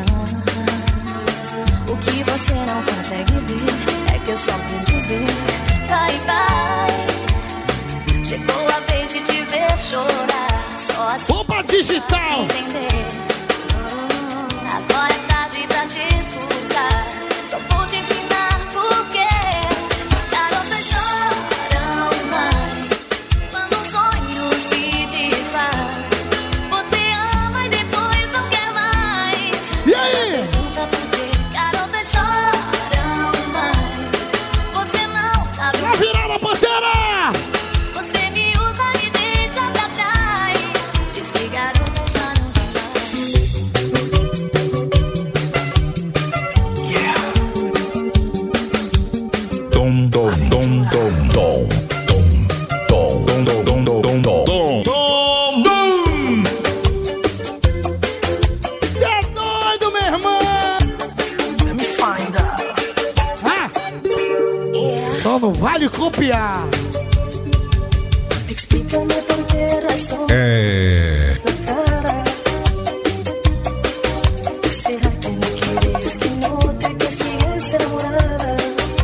O que você não consegue ver é que eu sofro de ver. Vai, vai. Chegou a vez de te ver chorar. Só assim Opa, digital. entender. Agora é tarde pra te escutar. Só vou te ensinar por quê. Garotas choram mais quando um sonho se desfaz. Você ama e depois não quer mais. E aí? Pergunta por quê. Garotas choram mais. Você não sabe Vai virar a pantera. Você me usa, me deixa pra trás. Diz que garotas choram Dom, dom, dom, dom, dom, dom, dom, dom, dom, dom, dom, dom, dom, dom. É doido, meu irmão. Ah, só não vale copiar. Explícame por qué razón. É. ¿Será que no quieres que note que sigues enamorada?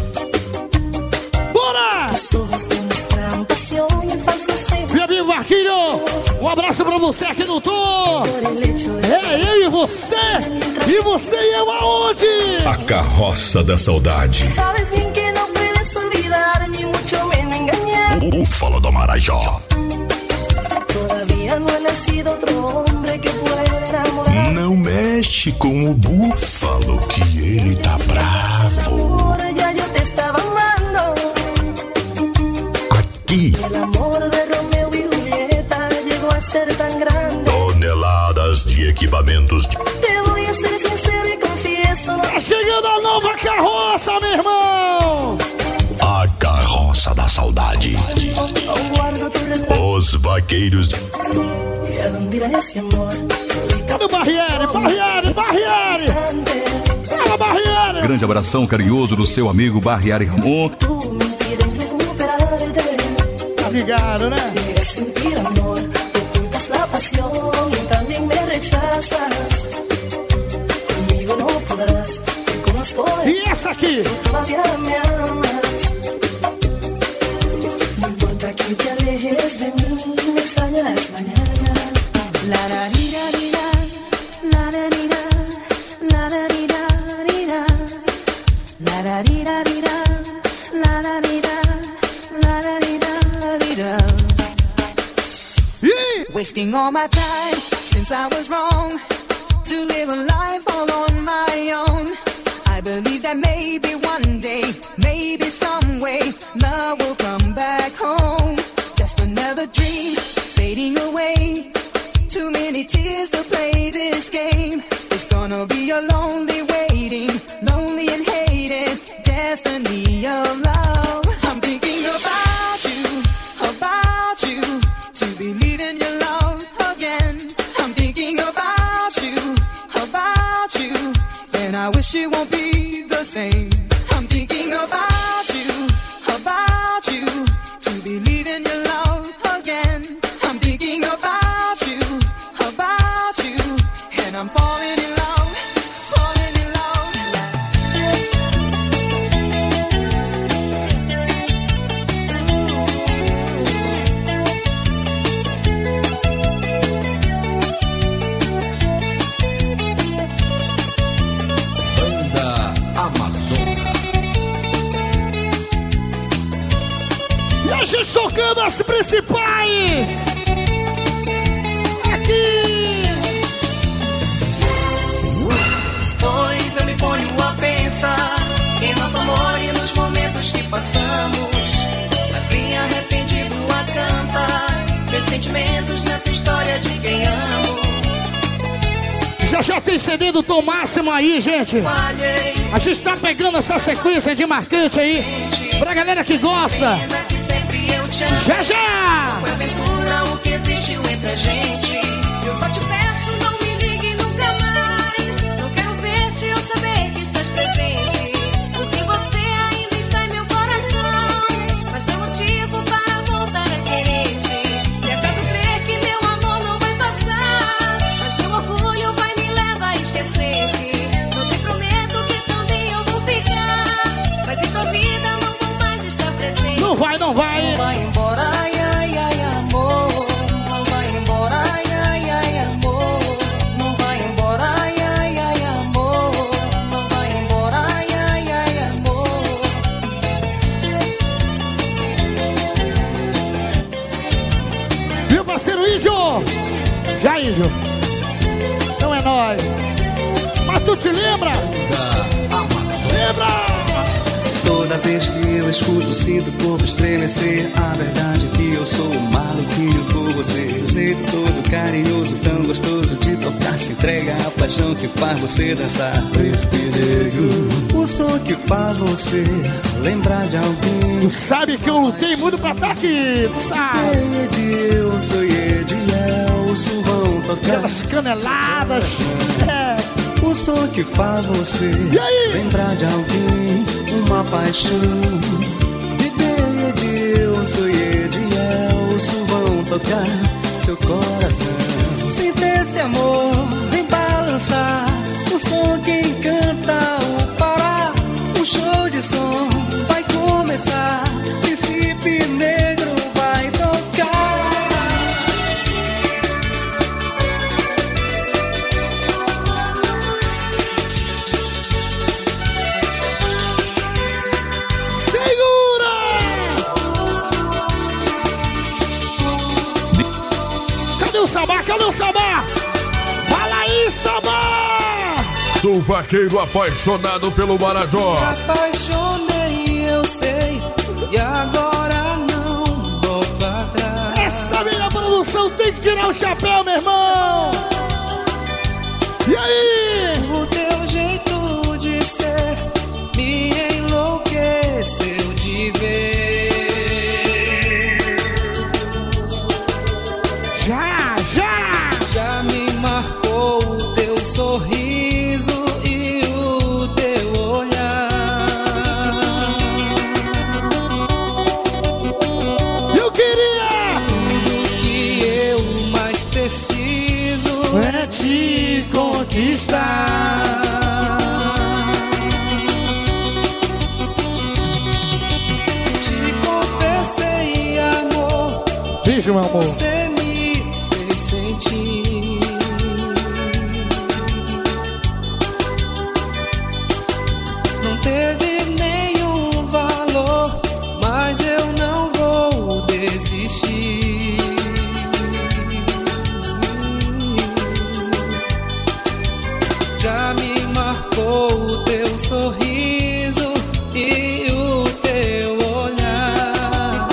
Bora! Tus ojos demuestran pasión y falso sentimiento. Meu amigo Marquinho, um abraço pra você aqui no tour. É eu e você. E você e eu aonde? A carroça da saudade. Sabes bien que no puedes olvidar ni mucho menos engañar. Búfalo do Marajó. Todavía no ha nacido otro hombre que pueda enamorar. Não mexe com o búfalo que ele tá bravo. Ahora ya yo te estaba amando. Aqui, El amor de Romeo y Julieta llegó a ser tan grande. toneladas de equipamentos. Te voy a ser sincero y confieso. Tá chegando a nova carroça, meu irmão. A carroça da saudade. Aún guardo tu retrato. Os vaqueiros. ¿Y a dónde irá ese amor? Cadê o Barriere? Barriere, Barriere. Fala, Barriere. Grande abração carinhoso do seu amigo Barriere Ramon. Tá ligado, né? Quieres sentir amor, ocultas la pasión y también me rechazas. Conmigo no podrás, te conozco. E essa aqui? Tú todavía me amas. No importa que te alejes de mí, me extrañarás mañana. La la di da di da, la da di da, la da di da di da, la da di da di da, la da di da, la da di da di da. Wasting all my time since I was wrong to live a life all on my own. I believe that maybe one day, maybe some way, love will come back home. Just another dream fading away. Too many tears to play this game. It's gonna be a lonely waiting, lonely and hated destiny of love. I'm thinking about you, about you, to believe in your love again. I'm thinking about you, about you, and I wish it won't be the same. I'm thinking about you, about you, I'm falling in love, falling in love. Banda Amazonas. E a gente tocando as principais. Aqui. Pois eu me ponho a pensar em nosso amor e nos momentos que passamos. Assim arrependido a cantar meus sentimentos nessa história de quem amo. Já já tem C D do Tom Máximo aí, gente. Falhei, A gente tá pegando essa sequência de marcante aí pra galera que gosta. pena que sempre eu te amo. Já já! Foi aventura o que existiu entre a gente. Eu só te peço, não me ligue nunca mais. Não quero ver-te ou saber que estás presente. Porque você ainda está em meu coração. Mas não motivo para voltar a querer-te. E acaso crer que meu amor não vai passar. Mas meu orgulho vai me levar a esquecer-te. Não te prometo que também eu vou ficar. Mas em tua vida não vou mais estar presente. Não vai, não vai. Não vai embora, ai, ai, ai, amor. Não vai embora, ai, ai, ai, amor. Não vai embora, ai, ai, ai, amor. Não vai embora, ai, ai, ai, amor. Viu, parceiro Índio? Já, Índio. Não é nóis. Mas tu te lembra? Lembra? Toda vez que eu escuto, sinto o corpo estremecer. A verdade é que eu sou um maluquinho por você. O jeito todo carinhoso, tão gostoso de tocar. Se entrega a paixão que faz você dançar. Príncipe negro, o som que faz você lembrar de alguém. Tu sabe que eu lutei muito pra estar aqui, tu sabe? Ei, de eu sou Ediel, vão tocar. Aquelas caneladas. É. O som que faz você E aí? lembrar de alguém, uma paixão. D J Edilson e Edielson vão tocar seu coração. Sinta esse amor, vem balançar. O som que encanta o Pará. Um show de som vai começar. Príncipe Negro vai tocar. Cadê o Sabá? Cadê o Sabá? Fala aí, Sabá! Sou vaqueiro apaixonado pelo Marajó. Apaixonei, eu sei, e agora não vou pra trás. Essa minha produção tem que tirar o chapéu, meu irmão! E aí? O teu jeito de ser me enlouqueceu de vez. Já, já! Já me marcou o teu sorriso e o teu olhar. Eu queria! Tudo que eu mais preciso É te conquistar. Te confessei, amor. Diz, meu amor. Você me fez sentir. Não teve nenhum valor, mas eu não vou desistir. Já me marcou o teu sorriso e o teu olhar.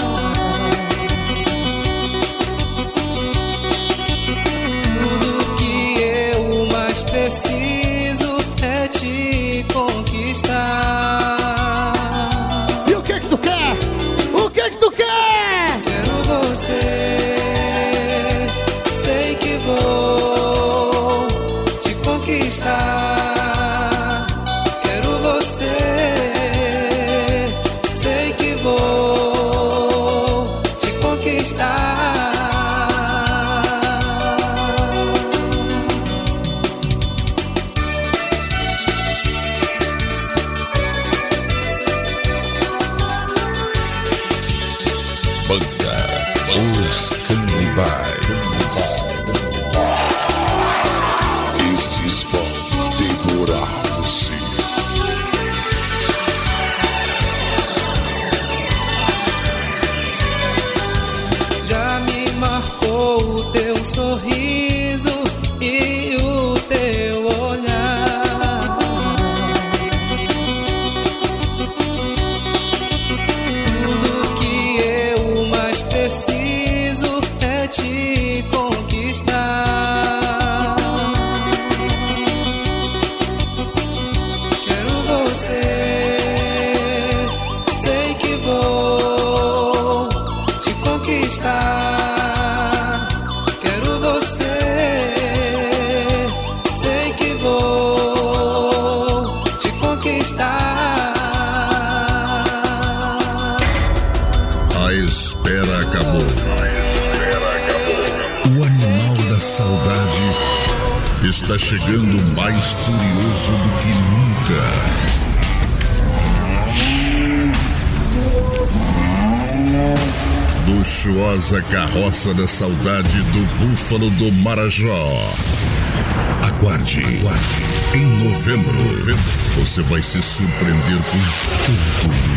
Tudo que eu mais preciso é te conquistar. E o que que tu quer? O que que tu quer? Quero você, sei que vou te conquistar. Quero você, sei que vou te conquistar. Os Canibais. Estes vão devorar você. Já me marcou o teu sorriso e o teu olhar. Tudo que eu mais preciso é te conquistar. Quero você, sei que vou te conquistar. Quero você, sei que vou te conquistar. A espera acabou. O animal da saudade está chegando mais furioso do que nunca. Luxuosa carroça da saudade do Búfalo do Marajó. Aguarde. Aguarde. Em novembro, você vai se surpreender com tudo